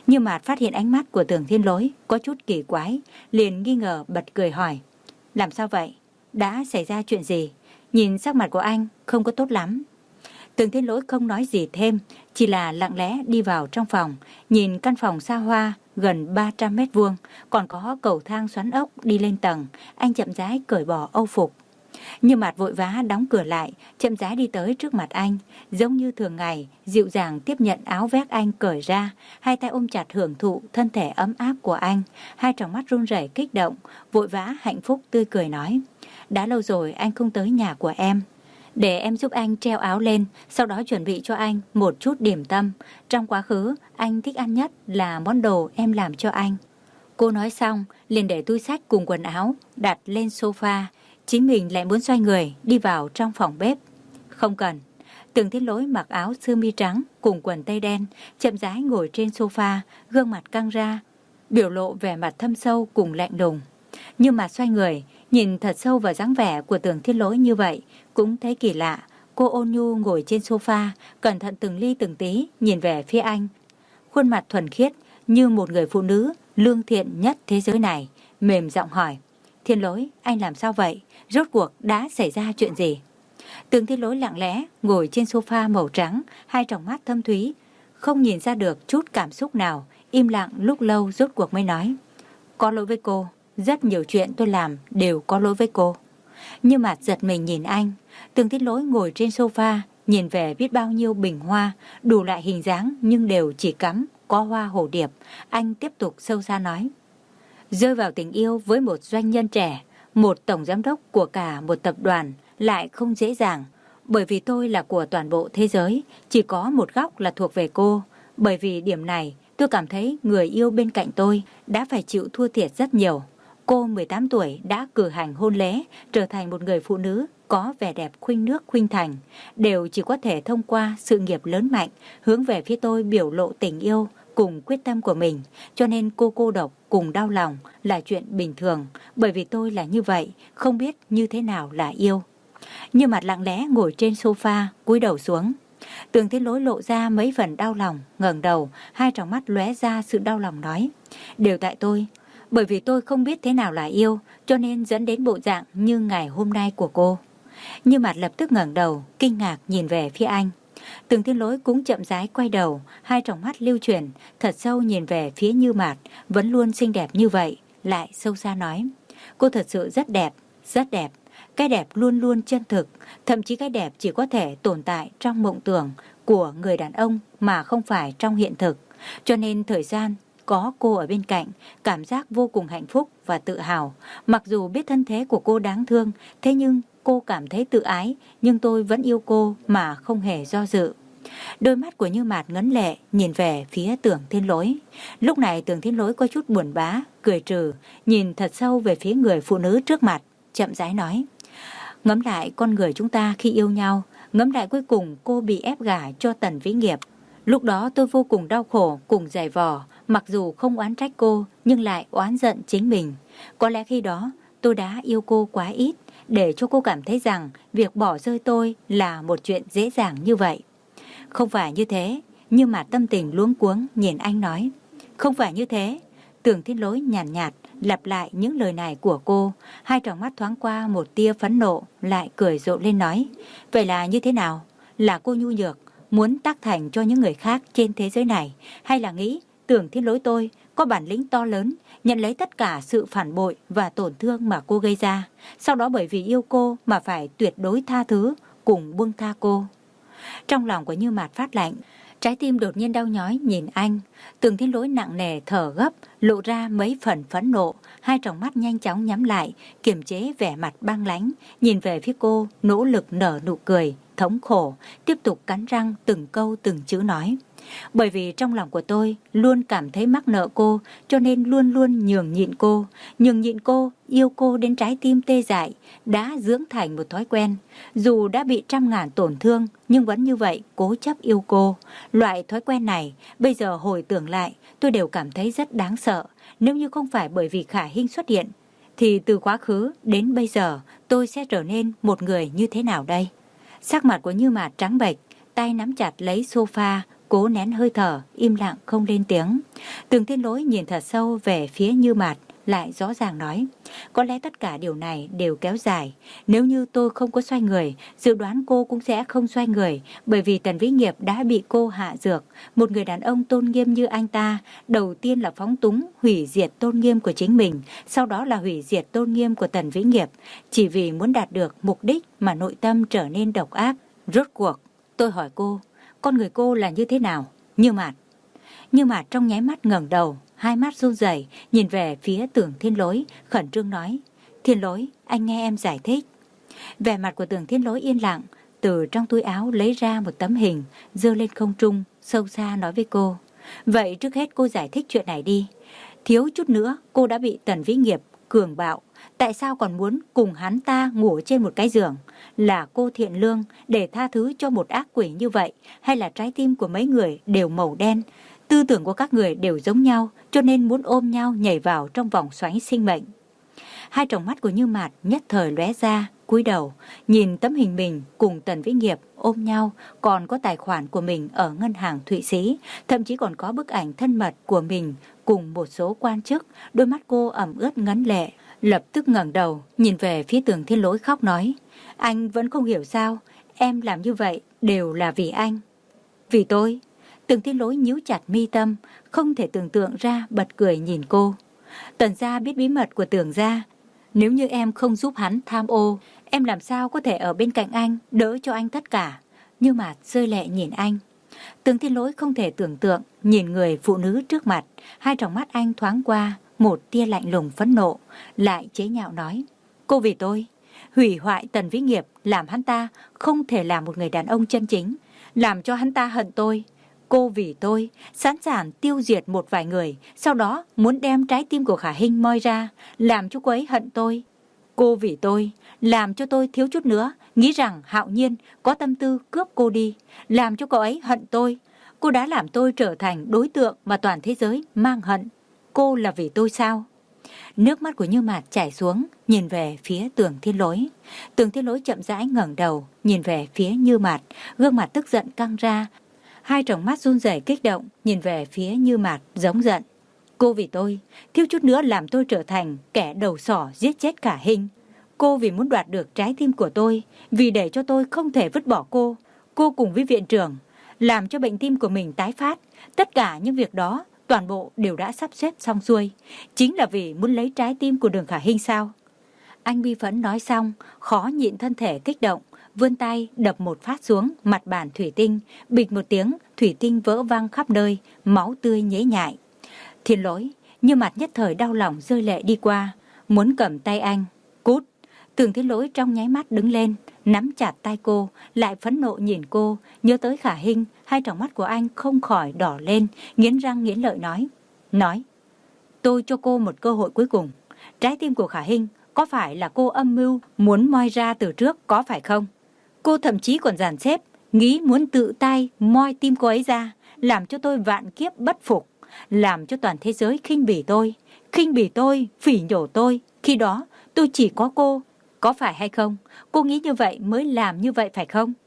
Như Mạt phát hiện ánh mắt của Tưởng Thiên Lỗi có chút kỳ quái, liền nghi ngờ bật cười hỏi: làm sao vậy? Đã xảy ra chuyện gì? Nhìn sắc mặt của anh không có tốt lắm. Tưởng Thiên Lỗi không nói gì thêm, chỉ là lặng lẽ đi vào trong phòng, nhìn căn phòng xa hoa gần ba trăm mét vuông, còn có cầu thang xoắn ốc đi lên tầng. Anh chậm rãi cởi bỏ âu phục. Như Mạt vội vã đóng cửa lại, chậm rãi đi tới trước mặt anh, giống như thường ngày, dịu dàng tiếp nhận áo vest anh cởi ra, hai tay ôm chặt hưởng thụ thân thể ấm áp của anh, hai tròng mắt run rẩy kích động, vội vã hạnh phúc tươi cười nói: đã lâu rồi anh không tới nhà của em. Để em giúp anh treo áo lên, sau đó chuẩn bị cho anh một chút điểm tâm. Trong quá khứ, anh thích ăn nhất là món đồ em làm cho anh. Cô nói xong, liền để túi xách cùng quần áo đặt lên sofa. Chính mình lại muốn xoay người đi vào trong phòng bếp. Không cần. Tưởng Thiên Lỗi mặc áo sơ mi trắng cùng quần tây đen, chậm rãi ngồi trên sofa, gương mặt căng ra, biểu lộ vẻ mặt thâm sâu cùng lạnh lùng. Nhưng mà xoay người, nhìn thật sâu vào dáng vẻ của Tưởng Thiên Lỗi như vậy, cũng thấy kỳ lạ. Cô ôn nhu ngồi trên sofa, cẩn thận từng ly từng tí nhìn về phía anh. Khuôn mặt thuần khiết như một người phụ nữ lương thiện nhất thế giới này, mềm giọng hỏi: Thiên Lỗi, anh làm sao vậy? Rốt cuộc đã xảy ra chuyện gì? Tưởng Thiên Lỗi lặng lẽ ngồi trên sofa màu trắng, hai tròng mắt thâm thúy, không nhìn ra được chút cảm xúc nào, im lặng lúc lâu rốt cuộc mới nói: có lỗi với cô, rất nhiều chuyện tôi làm đều có lỗi với cô. Như Mạt giật mình nhìn anh. Tưởng Thiên Lỗi ngồi trên sofa, nhìn về biết bao nhiêu bình hoa, đủ loại hình dáng nhưng đều chỉ cắm có hoa hồ điệp. Anh tiếp tục sâu xa nói: rơi vào tình yêu với một doanh nhân trẻ, một tổng giám đốc của cả một tập đoàn lại không dễ dàng. Bởi vì tôi là của toàn bộ thế giới, chỉ có một góc là thuộc về cô. Bởi vì điểm này, tôi cảm thấy người yêu bên cạnh tôi đã phải chịu thua thiệt rất nhiều. Cô mười tám tuổi đã cử hành hôn lễ, trở thành một người phụ nữ có vẻ đẹp khuynh nước khuynh thành, đều chỉ có thể thông qua sự nghiệp lớn mạnh, hướng về phía tôi biểu lộ tình yêu cùng quyết tâm của mình. Cho nên cô cô độc cùng đau lòng là chuyện bình thường, bởi vì tôi là như vậy, không biết như thế nào là yêu. Như Mặt lặng lẽ ngồi trên sofa, cúi đầu xuống. Tưởng Thiên Lỗi lộ ra mấy phần đau lòng, ngẩng đầu, hai tròng mắt lóe ra sự đau lòng nói: đều tại tôi. Bởi vì tôi không biết thế nào là yêu, cho nên dẫn đến bộ dạng như ngày hôm nay của cô. Như Mạt lập tức ngẩng đầu, kinh ngạc nhìn về phía anh. Tưởng Thiên Lỗi cũng chậm rãi quay đầu, hai tròng mắt lưu chuyển, thật sâu nhìn về phía Như Mạt, vẫn luôn xinh đẹp như vậy, lại sâu xa nói: cô thật sự rất đẹp, rất đẹp. Cái đẹp luôn luôn chân thực, thậm chí cái đẹp chỉ có thể tồn tại trong mộng tưởng của người đàn ông mà không phải trong hiện thực. Cho nên thời gian có cô ở bên cạnh, cảm giác vô cùng hạnh phúc và tự hào. Mặc dù biết thân thế của cô đáng thương, thế nhưng cô cảm thấy tự ái, nhưng tôi vẫn yêu cô mà không hề do dự. Đôi mắt của Như Mạt ngấn lệ nhìn về phía Tưởng Thiên Lỗi. Lúc này Tưởng Thiên Lỗi có chút buồn bã, cười trừ, nhìn thật sâu về phía người phụ nữ trước mặt, chậm rãi nói: ngẫm lại con người chúng ta khi yêu nhau, ngẫm lại cuối cùng cô bị ép gả cho Tần Vĩ Nghiệp. Lúc đó tôi vô cùng đau khổ, cùng dày vò, mặc dù không oán trách cô, nhưng lại oán giận chính mình. Có lẽ khi đó tôi đã yêu cô quá ít, để cho cô cảm thấy rằng việc bỏ rơi tôi là một chuyện dễ dàng như vậy. Không phải như thế. Nhưng mà tâm tình luống cuống nhìn anh nói: không phải như thế. Tưởng Thiên Lỗi nhàn nhạt, nhạt lặp lại những lời này của cô, hai tròng mắt thoáng qua một tia phẫn nộ, lại cười rộ lên nói: vậy là như thế nào? Là cô nhu nhược, muốn tác thành cho những người khác trên thế giới này, hay là nghĩ Tưởng Thiên Lỗi tôi có bản lĩnh to lớn, nhận lấy tất cả sự phản bội và tổn thương mà cô gây ra, sau đó bởi vì yêu cô mà phải tuyệt đối tha thứ, cùng buông tha cô? Trong lòng của Như Mạt phát lạnh, trái tim đột nhiên đau nhói nhìn anh. Tưởng Thiên Lỗi nặng nề thở gấp, lộ ra mấy phần phẫn nộ, hai tròng mắt nhanh chóng nhắm lại, kiềm chế vẻ mặt băng lãnh, nhìn về phía cô, nỗ lực nở nụ cười thống khổ, tiếp tục cắn răng từng câu từng chữ nói: bởi vì trong lòng của tôi luôn cảm thấy mắc nợ cô, cho nên luôn luôn nhường nhịn cô, nhường nhịn cô, yêu cô đến trái tim tê dại, đã dưỡng thành một thói quen. Dù đã bị trăm ngàn tổn thương, nhưng vẫn như vậy cố chấp yêu cô. Loại thói quen này, bây giờ hồi tưởng lại, tôi đều cảm thấy rất đáng sợ. Nếu như không phải bởi vì Khả Hinh xuất hiện, thì từ quá khứ đến bây giờ tôi sẽ trở nên một người như thế nào đây? Sắc mặt của Như Mạt trắng bệch, tay nắm chặt lấy sofa, cố nén hơi thở, im lặng không lên tiếng. Tường Thiên Lỗi nhìn thật sâu về phía Như Mạt, lại rõ ràng nói, có lẽ tất cả điều này đều kéo dài. Nếu như tôi không có xoay người, dự đoán cô cũng sẽ không xoay người, bởi vì Tần Vĩ Nghiệp đã bị cô hạ dược. Một người đàn ông tôn nghiêm như anh ta, đầu tiên là phóng túng, hủy diệt tôn nghiêm của chính mình, sau đó là hủy diệt tôn nghiêm của Tần Vĩ Nghiệp, chỉ vì muốn đạt được mục đích mà nội tâm trở nên độc ác. Rốt cuộc, tôi hỏi cô, con người cô là như thế nào? Như Mạt. Như Mạt trong nháy mắt ngẩng đầu, hai mắt run rẩy nhìn về phía Tưởng Thiên Lỗi, khẩn trương nói, Thiên Lỗi, anh nghe em giải thích. Vẻ mặt của Tưởng Thiên Lỗi yên lặng, từ trong túi áo lấy ra một tấm hình, giơ lên không trung, sâu xa nói với cô, vậy trước hết cô giải thích chuyện này đi. Thiếu chút nữa cô đã bị Tần Vĩ Nghiệp cường bạo, tại sao còn muốn cùng hắn ta ngủ trên một cái giường? Là cô thiện lương để tha thứ cho một ác quỷ như vậy, hay là trái tim của mấy người đều màu đen? Tư tưởng của các người đều giống nhau, cho nên muốn ôm nhau nhảy vào trong vòng xoáy sinh mệnh. Hai tròng mắt của Như Mạt nhất thời lóe ra, cúi đầu, nhìn tấm hình mình cùng Tần Vĩ Nghiệp ôm nhau, còn có tài khoản của mình ở ngân hàng Thụy Sĩ, thậm chí còn có bức ảnh thân mật của mình cùng một số quan chức. Đôi mắt cô ẩm ướt ngấn lệ, lập tức ngẩng đầu, nhìn về phía Tưởng Thiên Lỗi khóc nói, anh vẫn không hiểu sao, em làm như vậy đều là vì anh. Vì tôi? Tưởng Thiên Lỗi nhíu chặt mi tâm, không thể tưởng tượng ra, bật cười nhìn cô. Tần gia biết bí mật của Tưởng gia, nếu như em không giúp hắn tham ô, em làm sao có thể ở bên cạnh anh, đỡ cho anh tất cả. Như Mạt rơi lệ nhìn anh. Tưởng Thiên Lỗi không thể tưởng tượng nhìn người phụ nữ trước mặt, hai tròng mắt anh thoáng qua một tia lạnh lùng phẫn nộ, lại chế nhạo nói, cô vì tôi hủy hoại Tần Vĩ Nghiệp, làm hắn ta không thể là một người đàn ông chân chính, làm cho hắn ta hận tôi. Cô vì tôi sẵn sàng tiêu diệt một vài người, sau đó muốn đem trái tim của Khả Hinh moi ra, làm cho cô ấy hận tôi. Cô vì tôi làm cho tôi thiếu chút nữa nghĩ rằng Hạo Nhiên có tâm tư cướp cô đi, làm cho cậu ấy hận tôi. Cô đã làm tôi trở thành đối tượng mà toàn thế giới mang hận. Cô là vì tôi sao? Nước mắt của Như Mạt chảy xuống, nhìn về phía Tưởng Thiên Lỗi. Tưởng Thiên Lỗi chậm rãi ngẩng đầu, nhìn về phía Như Mạt, gương mặt tức giận căng ra, hai tròng mắt run rẩy kích động, nhìn về phía Như Mạt giống giận. Cô vì tôi, thiếu chút nữa làm tôi trở thành kẻ đầu sỏ giết chết Khả Hinh. Cô vì muốn đoạt được trái tim của tôi, vì để cho tôi không thể vứt bỏ cô. Cô cùng với viện trưởng làm cho bệnh tim của mình tái phát. Tất cả những việc đó toàn bộ đều đã sắp xếp xong xuôi, chính là vì muốn lấy trái tim của Đường Khả Hinh sao? Anh bi phẫn nói xong, khó nhịn thân thể kích động, vươn tay đập một phát xuống mặt bàn thủy tinh, bịch một tiếng, thủy tinh vỡ văng khắp nơi, máu tươi nhễ nhại. Thiên Lỗi, Như Mạt nhất thời đau lòng rơi lệ đi qua, muốn cầm tay anh. Cút! Tưởng Thiên Lỗi trong nháy mắt đứng lên, nắm chặt tay cô, lại phẫn nộ nhìn cô, nhớ tới Khả Hinh, hai tròng mắt của anh không khỏi đỏ lên, nghiến răng nghiến lợi nói. Nói, tôi cho cô một cơ hội cuối cùng. Trái tim của Khả Hinh có phải là cô âm mưu muốn moi ra từ trước, có phải không? Cô thậm chí còn dàn xếp, nghĩ muốn tự tay moi tim cô ấy ra, làm cho tôi vạn kiếp bất phục, làm cho toàn thế giới khinh bỉ tôi, khinh bỉ tôi, phỉ nhổ tôi. Khi đó tôi chỉ có cô, có phải hay không? Cô nghĩ như vậy mới làm như vậy phải không?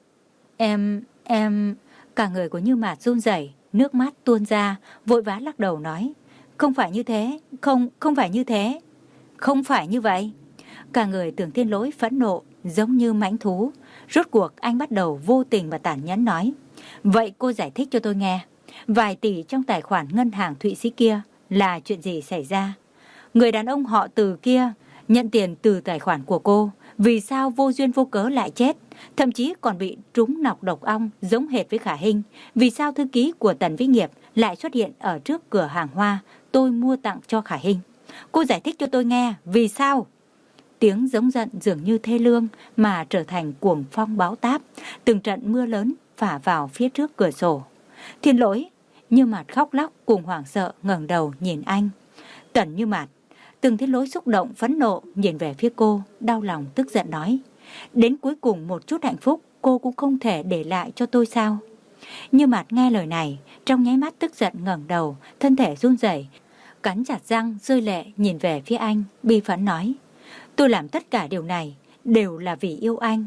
Em, em... Cả người của Như Mạt run rẩy, nước mắt tuôn ra, vội vã lắc đầu nói. Không phải như thế, không, không phải như thế. Không phải như vậy. Cả người Tưởng Thiên Lỗi phẫn nộ, giống như mãnh thú. Rốt cuộc anh bắt đầu vô tình và tàn nhẫn nói. Vậy cô giải thích cho tôi nghe. Vài tỷ trong tài khoản ngân hàng Thụy Sĩ kia là chuyện gì xảy ra? Người đàn ông họ Từ kia nhận tiền từ tài khoản của cô, vì sao vô duyên vô cớ lại chết, thậm chí còn bị trúng nọc độc ong giống hệt với Khả Hinh? Vì sao thư ký của Tần Vĩ Nghiệp lại xuất hiện ở trước cửa hàng hoa tôi mua tặng cho Khả Hinh? Cô giải thích cho tôi nghe, vì sao? Tiếng giống giận dường như thê lương mà trở thành cuồng phong bão táp, từng trận mưa lớn phả vào phía trước cửa sổ. Thiên Lỗi, Như Mạt khóc lóc cùng hoảng sợ ngẩng đầu nhìn anh. Tần Như Mạt. Từng Thiên Lỗi xúc động phẫn nộ nhìn về phía cô, đau lòng tức giận nói. Đến cuối cùng một chút hạnh phúc cô cũng không thể để lại cho tôi sao? Như Mạt nghe lời này, trong nháy mắt tức giận ngẩng đầu, thân thể run rẩy, cắn chặt răng rơi lệ nhìn về phía anh, bi phẫn nói. Tôi làm tất cả điều này đều là vì yêu anh.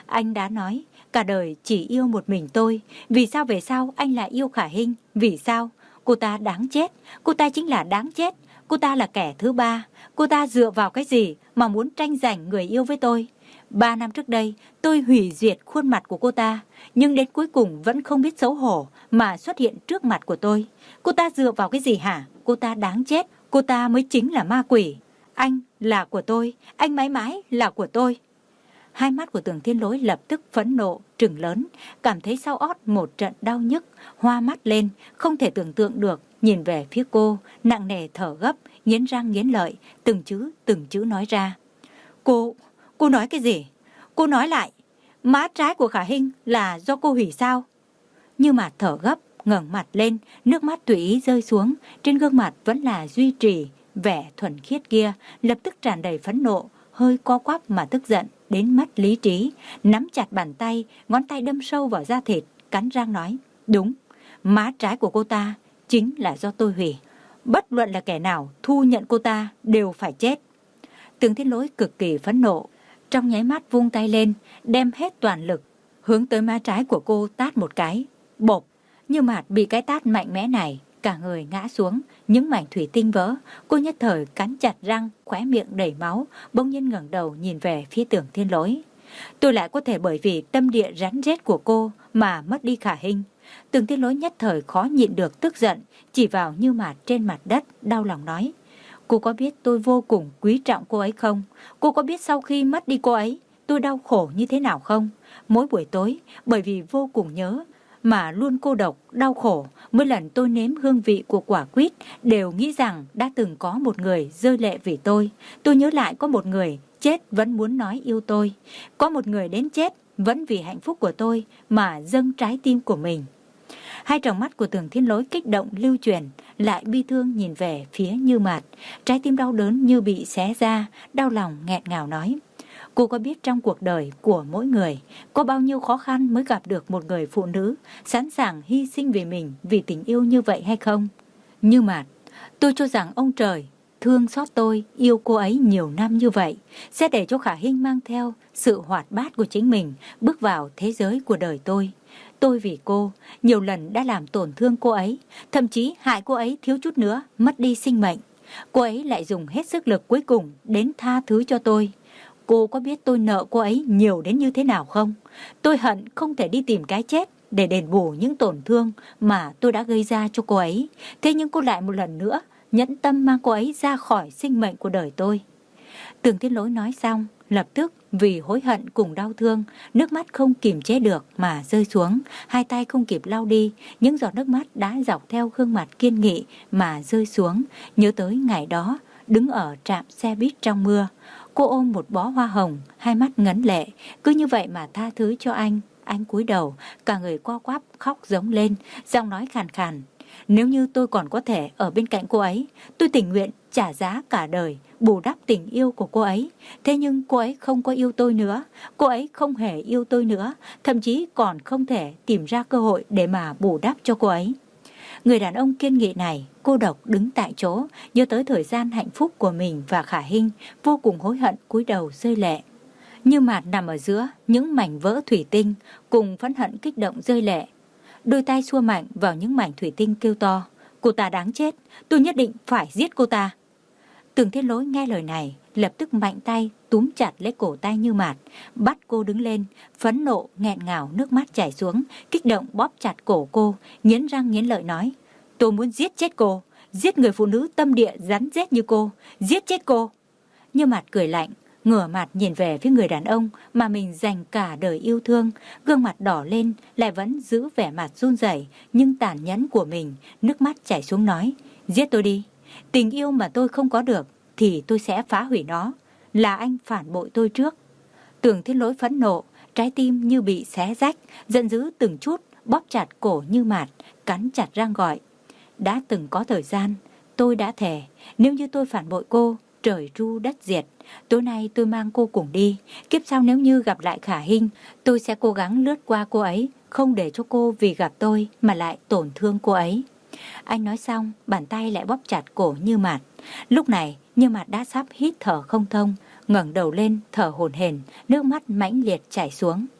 Anh đã nói cả đời chỉ yêu một mình tôi. Vì sao về sau anh lại yêu Khả Hinh? Vì sao? Cô ta đáng chết. Cô ta chính là đáng chết. Cô ta là kẻ thứ ba. Cô ta dựa vào cái gì mà muốn tranh giành người yêu với tôi? Ba năm trước đây, tôi hủy diệt khuôn mặt của cô ta, nhưng đến cuối cùng vẫn không biết xấu hổ mà xuất hiện trước mặt của tôi. Cô ta dựa vào cái gì hả? Cô ta đáng chết. Cô ta mới chính là ma quỷ. Anh là của tôi. Anh mãi mãi là của tôi. Hai mắt của Tưởng Thiên Lỗi lập tức phẫn nộ, trừng lớn, cảm thấy sau ót một trận đau nhức, hoa mắt lên, không thể tưởng tượng được, nhìn về phía cô, nặng nề thở gấp, nghiến răng nghiến lợi, từng chữ từng chữ nói ra. Cô, cô nói cái gì? Cô nói lại, má trái của Khả Hinh là do cô hủy sao? Như Mạt thở gấp, ngẩng mặt lên, nước mắt tùy ý rơi xuống, trên gương mặt vẫn là duy trì vẻ thuần khiết kia, lập tức tràn đầy phẫn nộ, hơi co quắp mà tức giận đến mất lý trí, nắm chặt bàn tay, ngón tay đâm sâu vào da thịt, cắn răng nói, đúng, má trái của cô ta chính là do tôi hủy. Bất luận là kẻ nào thu nhận cô ta đều phải chết. Tưởng Thiên Lỗi cực kỳ phẫn nộ, trong nháy mắt vung tay lên, đem hết toàn lực, hướng tới má trái của cô tát một cái, bộp. Như Mạt bị cái tát mạnh mẽ này, cả người ngã xuống, những mảnh thủy tinh vỡ. Cô nhất thời cắn chặt răng, khóe miệng đầy máu, bỗng nhiên ngẩng đầu nhìn về phía Tưởng Thiên Lỗi. Tôi lại có thể bởi vì tâm địa rắn rết của cô mà mất đi Khả Hinh. Tưởng Thiên Lỗi nhất thời khó nhịn được tức giận, chỉ vào Như Mạt trên mặt đất, đau lòng nói. Cô có biết tôi vô cùng quý trọng cô ấy không? Cô có biết sau khi mất đi cô ấy, tôi đau khổ như thế nào không? Mỗi buổi tối, bởi vì vô cùng nhớ, mà luôn cô độc, đau khổ, mỗi lần tôi nếm hương vị của quả quýt đều nghĩ rằng đã từng có một người rơi lệ vì tôi. Tôi nhớ lại có một người chết vẫn muốn nói yêu tôi. Có một người đến chết vẫn vì hạnh phúc của tôi mà dâng trái tim của mình. Hai tròng mắt của Tưởng Thiên Lỗi kích động lưu truyền, lại bi thương nhìn về phía Như Mạt. Trái tim đau đớn như bị xé ra, đau lòng nghẹn ngào nói. Cô có biết trong cuộc đời của mỗi người có bao nhiêu khó khăn mới gặp được một người phụ nữ sẵn sàng hy sinh vì mình, vì tình yêu như vậy hay không? Như Mạt, tôi cho rằng ông trời thương xót tôi, yêu cô ấy nhiều năm như vậy, sẽ để cho Khả Hinh mang theo sự hoạt bát của chính mình bước vào thế giới của đời tôi. Tôi vì cô nhiều lần đã làm tổn thương cô ấy, thậm chí hại cô ấy thiếu chút nữa mất đi sinh mệnh. Cô ấy lại dùng hết sức lực cuối cùng đến tha thứ cho tôi. Cô có biết tôi nợ cô ấy nhiều đến như thế nào không? Tôi hận không thể đi tìm cái chết để đền bù những tổn thương mà tôi đã gây ra cho cô ấy. Thế nhưng cô lại một lần nữa nhẫn tâm mang cô ấy ra khỏi sinh mệnh của đời tôi. Tưởng Thiên Lỗi nói xong, lập tức vì hối hận cùng đau thương, nước mắt không kìm chế được mà rơi xuống, hai tay không kịp lau đi, những giọt nước mắt đã dọc theo gương mặt kiên nghị mà rơi xuống. Nhớ tới ngày đó, đứng ở trạm xe buýt trong mưa, cô ôm một bó hoa hồng, hai mắt ngấn lệ, cứ như vậy mà tha thứ cho anh. Anh cúi đầu, cả người co quắp khóc giống lên, giọng nói khàn khàn. Nếu như tôi còn có thể ở bên cạnh cô ấy, tôi tình nguyện trả giá cả đời, bù đắp tình yêu của cô ấy. Thế nhưng cô ấy không có yêu tôi nữa, cô ấy không hề yêu tôi nữa, thậm chí còn không thể tìm ra cơ hội để mà bù đắp cho cô ấy. Người đàn ông kiên nghị này, cô độc đứng tại chỗ, nhớ tới thời gian hạnh phúc của mình và Khả Hinh, vô cùng hối hận cúi đầu rơi lệ. Như Mạt nằm ở giữa những mảnh vỡ thủy tinh, cùng phẫn hận kích động rơi lệ. Đôi tay xua mạnh vào những mảnh thủy tinh kêu to. Cô ta đáng chết, tôi nhất định phải giết cô ta. Tưởng Thiên Lỗi nghe lời này, lập tức mạnh tay túm chặt lấy cổ tay Như Mạt, bắt cô đứng lên, phẫn nộ nghẹn ngào nước mắt chảy xuống, kích động bóp chặt cổ cô, nghiến răng nghiến lợi nói: tôi muốn giết chết cô, giết người phụ nữ tâm địa rắn rết như cô, giết chết cô. Như Mạt cười lạnh, ngửa mặt nhìn về phía người đàn ông mà mình dành cả đời yêu thương, gương mặt đỏ lên, lại vẫn giữ vẻ mặt run rẩy nhưng tàn nhẫn của mình, nước mắt chảy xuống nói: giết tôi đi, tình yêu mà tôi không có được thì tôi sẽ phá hủy nó, là anh phản bội tôi trước. Tưởng Thiên Lỗi phẫn nộ, trái tim như bị xé rách, giận dữ từng chút bóp chặt cổ Như Mạt, cắn chặt răng gọi: đã từng có thời gian, tôi đã thề, nếu như tôi phản bội cô, trời tru đất diệt. Tối nay tôi mang cô cùng đi, kiếp sau nếu như gặp lại Khả Hinh, tôi sẽ cố gắng lướt qua cô ấy, không để cho cô vì gặp tôi mà lại tổn thương cô ấy. Anh nói xong, bàn tay lại bóp chặt cổ Như Mạt. Lúc này, Như Mạt đã sắp hít thở không thông, ngẩng đầu lên thở hổn hển, nước mắt mãnh liệt chảy xuống.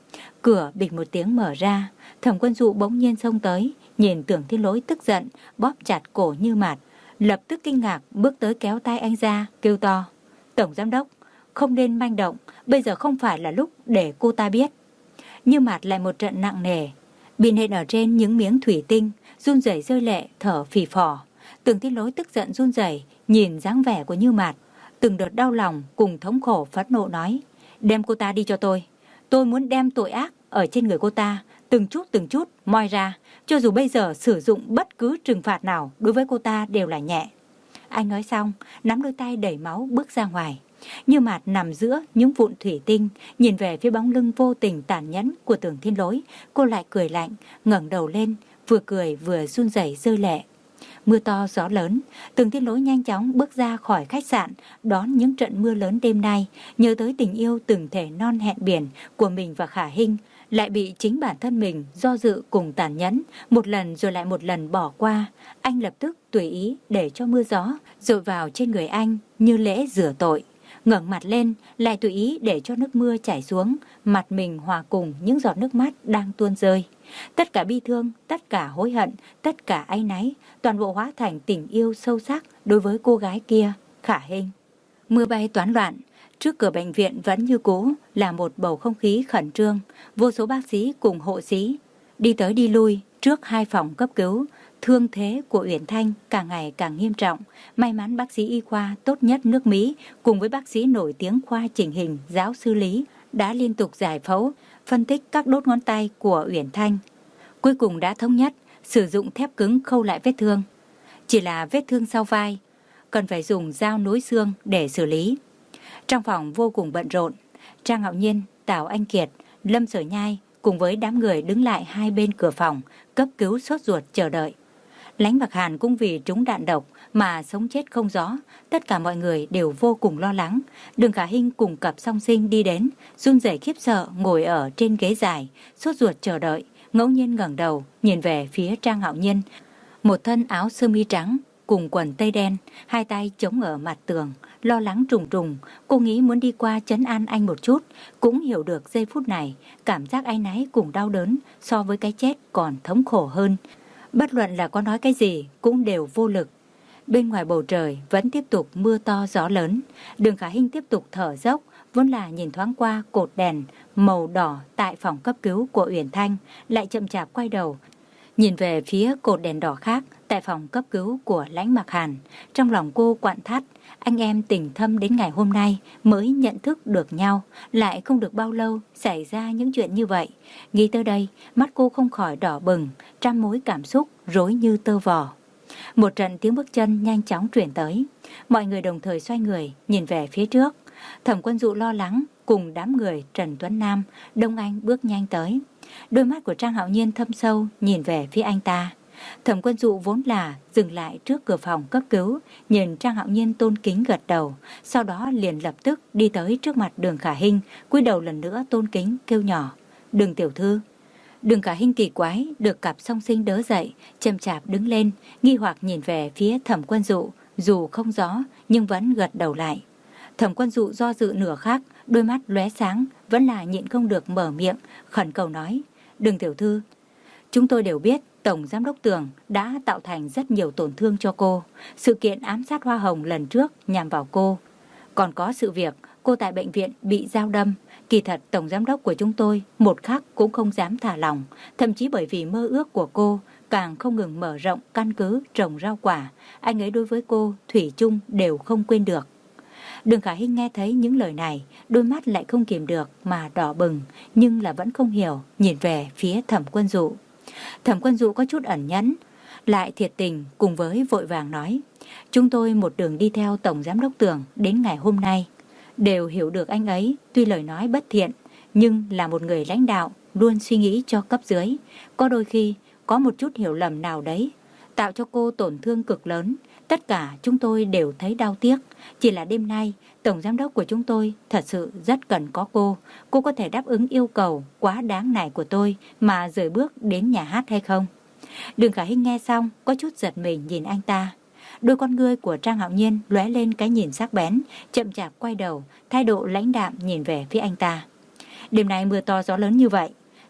Cửa bịch một tiếng mở ra, Thẩm Quân Dụ bỗng nhiên xông tới, nhìn Tưởng Thiên Lỗi tức giận, bóp chặt cổ Như Mạt, lập tức kinh ngạc bước tới kéo tay anh ra, kêu to: "Tổng giám đốc, không nên manh động, bây giờ không phải là lúc để cô ta biết." Như Mạt lại một trận nặng nề, bị nện ở trên những miếng thủy tinh, run rẩy rơi lệ, thở phì phò. Tưởng Thiên Lỗi tức giận run rẩy, nhìn dáng vẻ của Như Mạt, từng đợt đau lòng cùng thống khổ phẫn nộ nói: "Đem cô ta đi cho tôi. Tôi muốn đem tội ác ở trên người cô ta từng chút từng chút moi ra, cho dù bây giờ sử dụng bất cứ trừng phạt nào đối với cô ta đều là nhẹ." Anh nói xong, nắm đôi tay đầy máu bước ra ngoài. Như Mạt nằm giữa những vụn thủy tinh, nhìn về phía bóng lưng vô tình tàn nhẫn của Tưởng Thiên Lỗi, cô lại cười lạnh, ngẩng đầu lên, vừa cười vừa run rẩy rơi lệ. Mưa to gió lớn, Tưởng Thiên Lỗi nhanh chóng bước ra khỏi khách sạn, đón những trận mưa lớn đêm nay, nhớ tới tình yêu từng thể non hẹn biển của mình và Khả Hinh, lại bị chính bản thân mình do dự cùng tàn nhẫn, một lần rồi lại một lần bỏ qua. Anh lập tức tùy ý để cho mưa gió dội vào trên người anh như lễ rửa tội. Ngẩng mặt lên, lại tùy ý để cho nước mưa chảy xuống, mặt mình hòa cùng những giọt nước mắt đang tuôn rơi. Tất cả bi thương, tất cả hối hận, tất cả áy náy, toàn bộ hóa thành tình yêu sâu sắc đối với cô gái kia, Khả Hinh. Mưa bay toán loạn, trước cửa bệnh viện vẫn như cũ là một bầu không khí khẩn trương, vô số bác sĩ cùng hộ sĩ đi tới đi lui trước hai phòng cấp cứu. Thương thế của Uyển Thanh càng ngày càng nghiêm trọng. May mắn bác sĩ y khoa tốt nhất nước Mỹ cùng với bác sĩ nổi tiếng khoa chỉnh hình giáo sư Lý đã liên tục giải phẫu, phân tích các đốt ngón tay của Uyển Thanh. Cuối cùng đã thống nhất sử dụng thép cứng khâu lại vết thương. Chỉ là vết thương sau vai, cần phải dùng dao nối xương để xử lý. Trong phòng vô cùng bận rộn, Trang Hạo Nhiên, Tào Anh Kiệt, Lâm Sở Nhai cùng với đám người đứng lại hai bên cửa phòng, cấp cứu sốt ruột chờ đợi. Lãnh Bạc Hàn cũng vì trúng đạn độc mà sống chết không rõ, tất cả mọi người đều vô cùng lo lắng. Đường Khả Hinh cùng cặp song sinh đi đến, run rẩy khiếp sợ ngồi ở trên ghế dài, sốt ruột chờ đợi, ngẫu nhiên ngẩng đầu nhìn về phía Trang Hạo Nhiên, một thân áo sơ mi trắng cùng quần tây đen, hai tay chống ở mặt tường, lo lắng trùng trùng. Cô nghĩ muốn đi qua trấn an anh một chút, cũng hiểu được giây phút này cảm giác áy náy cùng đau đớn so với cái chết còn thống khổ hơn. Bất luận là có nói cái gì cũng đều vô lực. Bên ngoài bầu trời vẫn tiếp tục mưa to gió lớn. Đường Khả Hinh tiếp tục thở dốc, vốn là nhìn thoáng qua cột đèn màu đỏ tại phòng cấp cứu của Uyển Thanh, lại chậm chạp quay đầu nhìn về phía cột đèn đỏ khác tại phòng cấp cứu của Lãnh Mạc Hàn. Trong lòng cô quặn thắt, anh em tình thâm đến ngày hôm nay mới nhận thức được nhau, lại không được bao lâu xảy ra những chuyện như vậy. Nghĩ tới đây, mắt cô không khỏi đỏ bừng, trăm mối cảm xúc rối như tơ vò. Một trận tiếng bước chân nhanh chóng truyền tới, mọi người đồng thời xoay người nhìn về phía trước. Thẩm Quân Dụ lo lắng cùng đám người Trần Tuấn Nam, Đông Anh bước nhanh tới. Đôi mắt của Trang Hạo Nhiên thâm sâu nhìn về phía anh ta. Thẩm Quân Dụ vốn là dừng lại trước cửa phòng cấp cứu, nhìn Trang Hạo Nhiên tôn kính gật đầu, sau đó liền lập tức đi tới trước mặt Đường Khả Hinh, cúi đầu lần nữa tôn kính kêu nhỏ: "Đường tiểu thư." Đường Khả Hinh kỳ quái được cặp song sinh đỡ dậy, chậm chạp đứng lên, nghi hoặc nhìn về phía Thẩm Quân Dụ, dù không rõ nhưng vẫn gật đầu lại. Thẩm Quân Dụ do dự nửa khắc, đôi mắt lóe sáng, vẫn là nhịn không được mở miệng, khẩn cầu nói: "Đường tiểu thư, chúng tôi đều biết Tổng Giám đốc Tường đã tạo thành rất nhiều tổn thương cho cô. Sự kiện ám sát Hoa Hồng lần trước nhằm vào cô. Còn có sự việc cô tại bệnh viện bị dao đâm. Kỳ thật Tổng Giám đốc của chúng tôi một khắc cũng không dám thả lòng. Thậm chí bởi vì mơ ước của cô càng không ngừng mở rộng căn cứ trồng rau quả. Anh ấy đối với cô thủy chung đều không quên được." Đường Khả Hinh nghe thấy những lời này, đôi mắt lại không kìm được mà đỏ bừng, nhưng là vẫn không hiểu, nhìn về phía Thẩm Quân Dụ. Thẩm Quân Dụ có chút ẩn nhẫn, lại thiệt tình cùng với vội vàng nói: "Chúng tôi một đường đi theo Tổng Giám đốc Tường đến ngày hôm nay, đều hiểu được anh ấy tuy lời nói bất thiện, nhưng là một người lãnh đạo, luôn suy nghĩ cho cấp dưới. Có đôi khi có một chút hiểu lầm nào đấy, tạo cho cô tổn thương cực lớn. Tất cả chúng tôi đều thấy đau tiếc. Chỉ là đêm nay Tổng Giám đốc của chúng tôi thật sự rất cần có cô. Cô có thể đáp ứng yêu cầu quá đáng này của tôi mà rời bước đến nhà hát hay không?" Đường Khả Hinh nghe xong có chút giật mình nhìn anh ta. Đôi con ngươi của Trang Hạo Nhiên lóe lên cái nhìn sắc bén, chậm chạp quay đầu, thái độ lãnh đạm nhìn về phía anh ta. "Đêm nay mưa to gió lớn như vậy,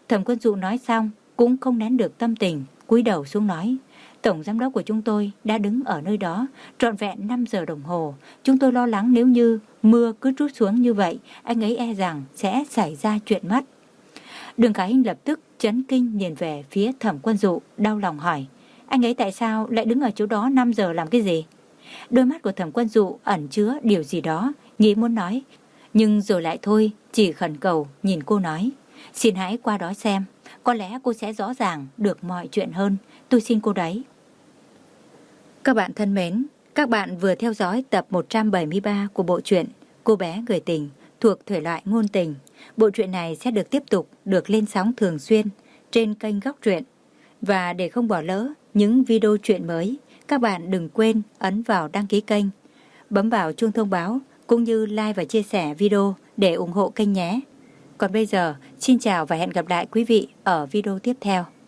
Thẩm Quân Dụ nói xong cũng không nén được tâm tình, cúi đầu xuống nói: Tổng giám đốc của chúng tôi đã đứng ở nơi đó trọn vẹn năm giờ đồng hồ. Chúng tôi lo lắng nếu như mưa cứ trút xuống như vậy, anh ấy e rằng sẽ xảy ra chuyện mất. Đường Khả Hinh lập tức chấn kinh nhìn về phía Thẩm Quân Dụ, đau lòng hỏi: Anh ấy tại sao lại đứng ở chỗ đó năm giờ làm cái gì? Đôi mắt của Thẩm Quân Dụ ẩn chứa điều gì đó, nghĩ muốn nói, nhưng rồi lại thôi, chỉ khẩn cầu nhìn cô nói: Xin hãy qua đó xem, có lẽ cô sẽ rõ ràng được mọi chuyện hơn, tôi xin cô đấy. Các bạn thân mến, các bạn vừa theo dõi tập một trăm bảy mươi ba của bộ truyện Cô bé người tình thuộc thể loại ngôn tình. Bộ truyện này sẽ được tiếp tục được lên sóng thường xuyên trên kênh Góc Truyện. Và để không bỏ lỡ những video truyện mới, các bạn đừng quên ấn vào đăng ký kênh, bấm vào chuông thông báo cũng như like và chia sẻ video để ủng hộ kênh nhé. Còn bây giờ, xin chào và hẹn gặp lại quý vị ở video tiếp theo.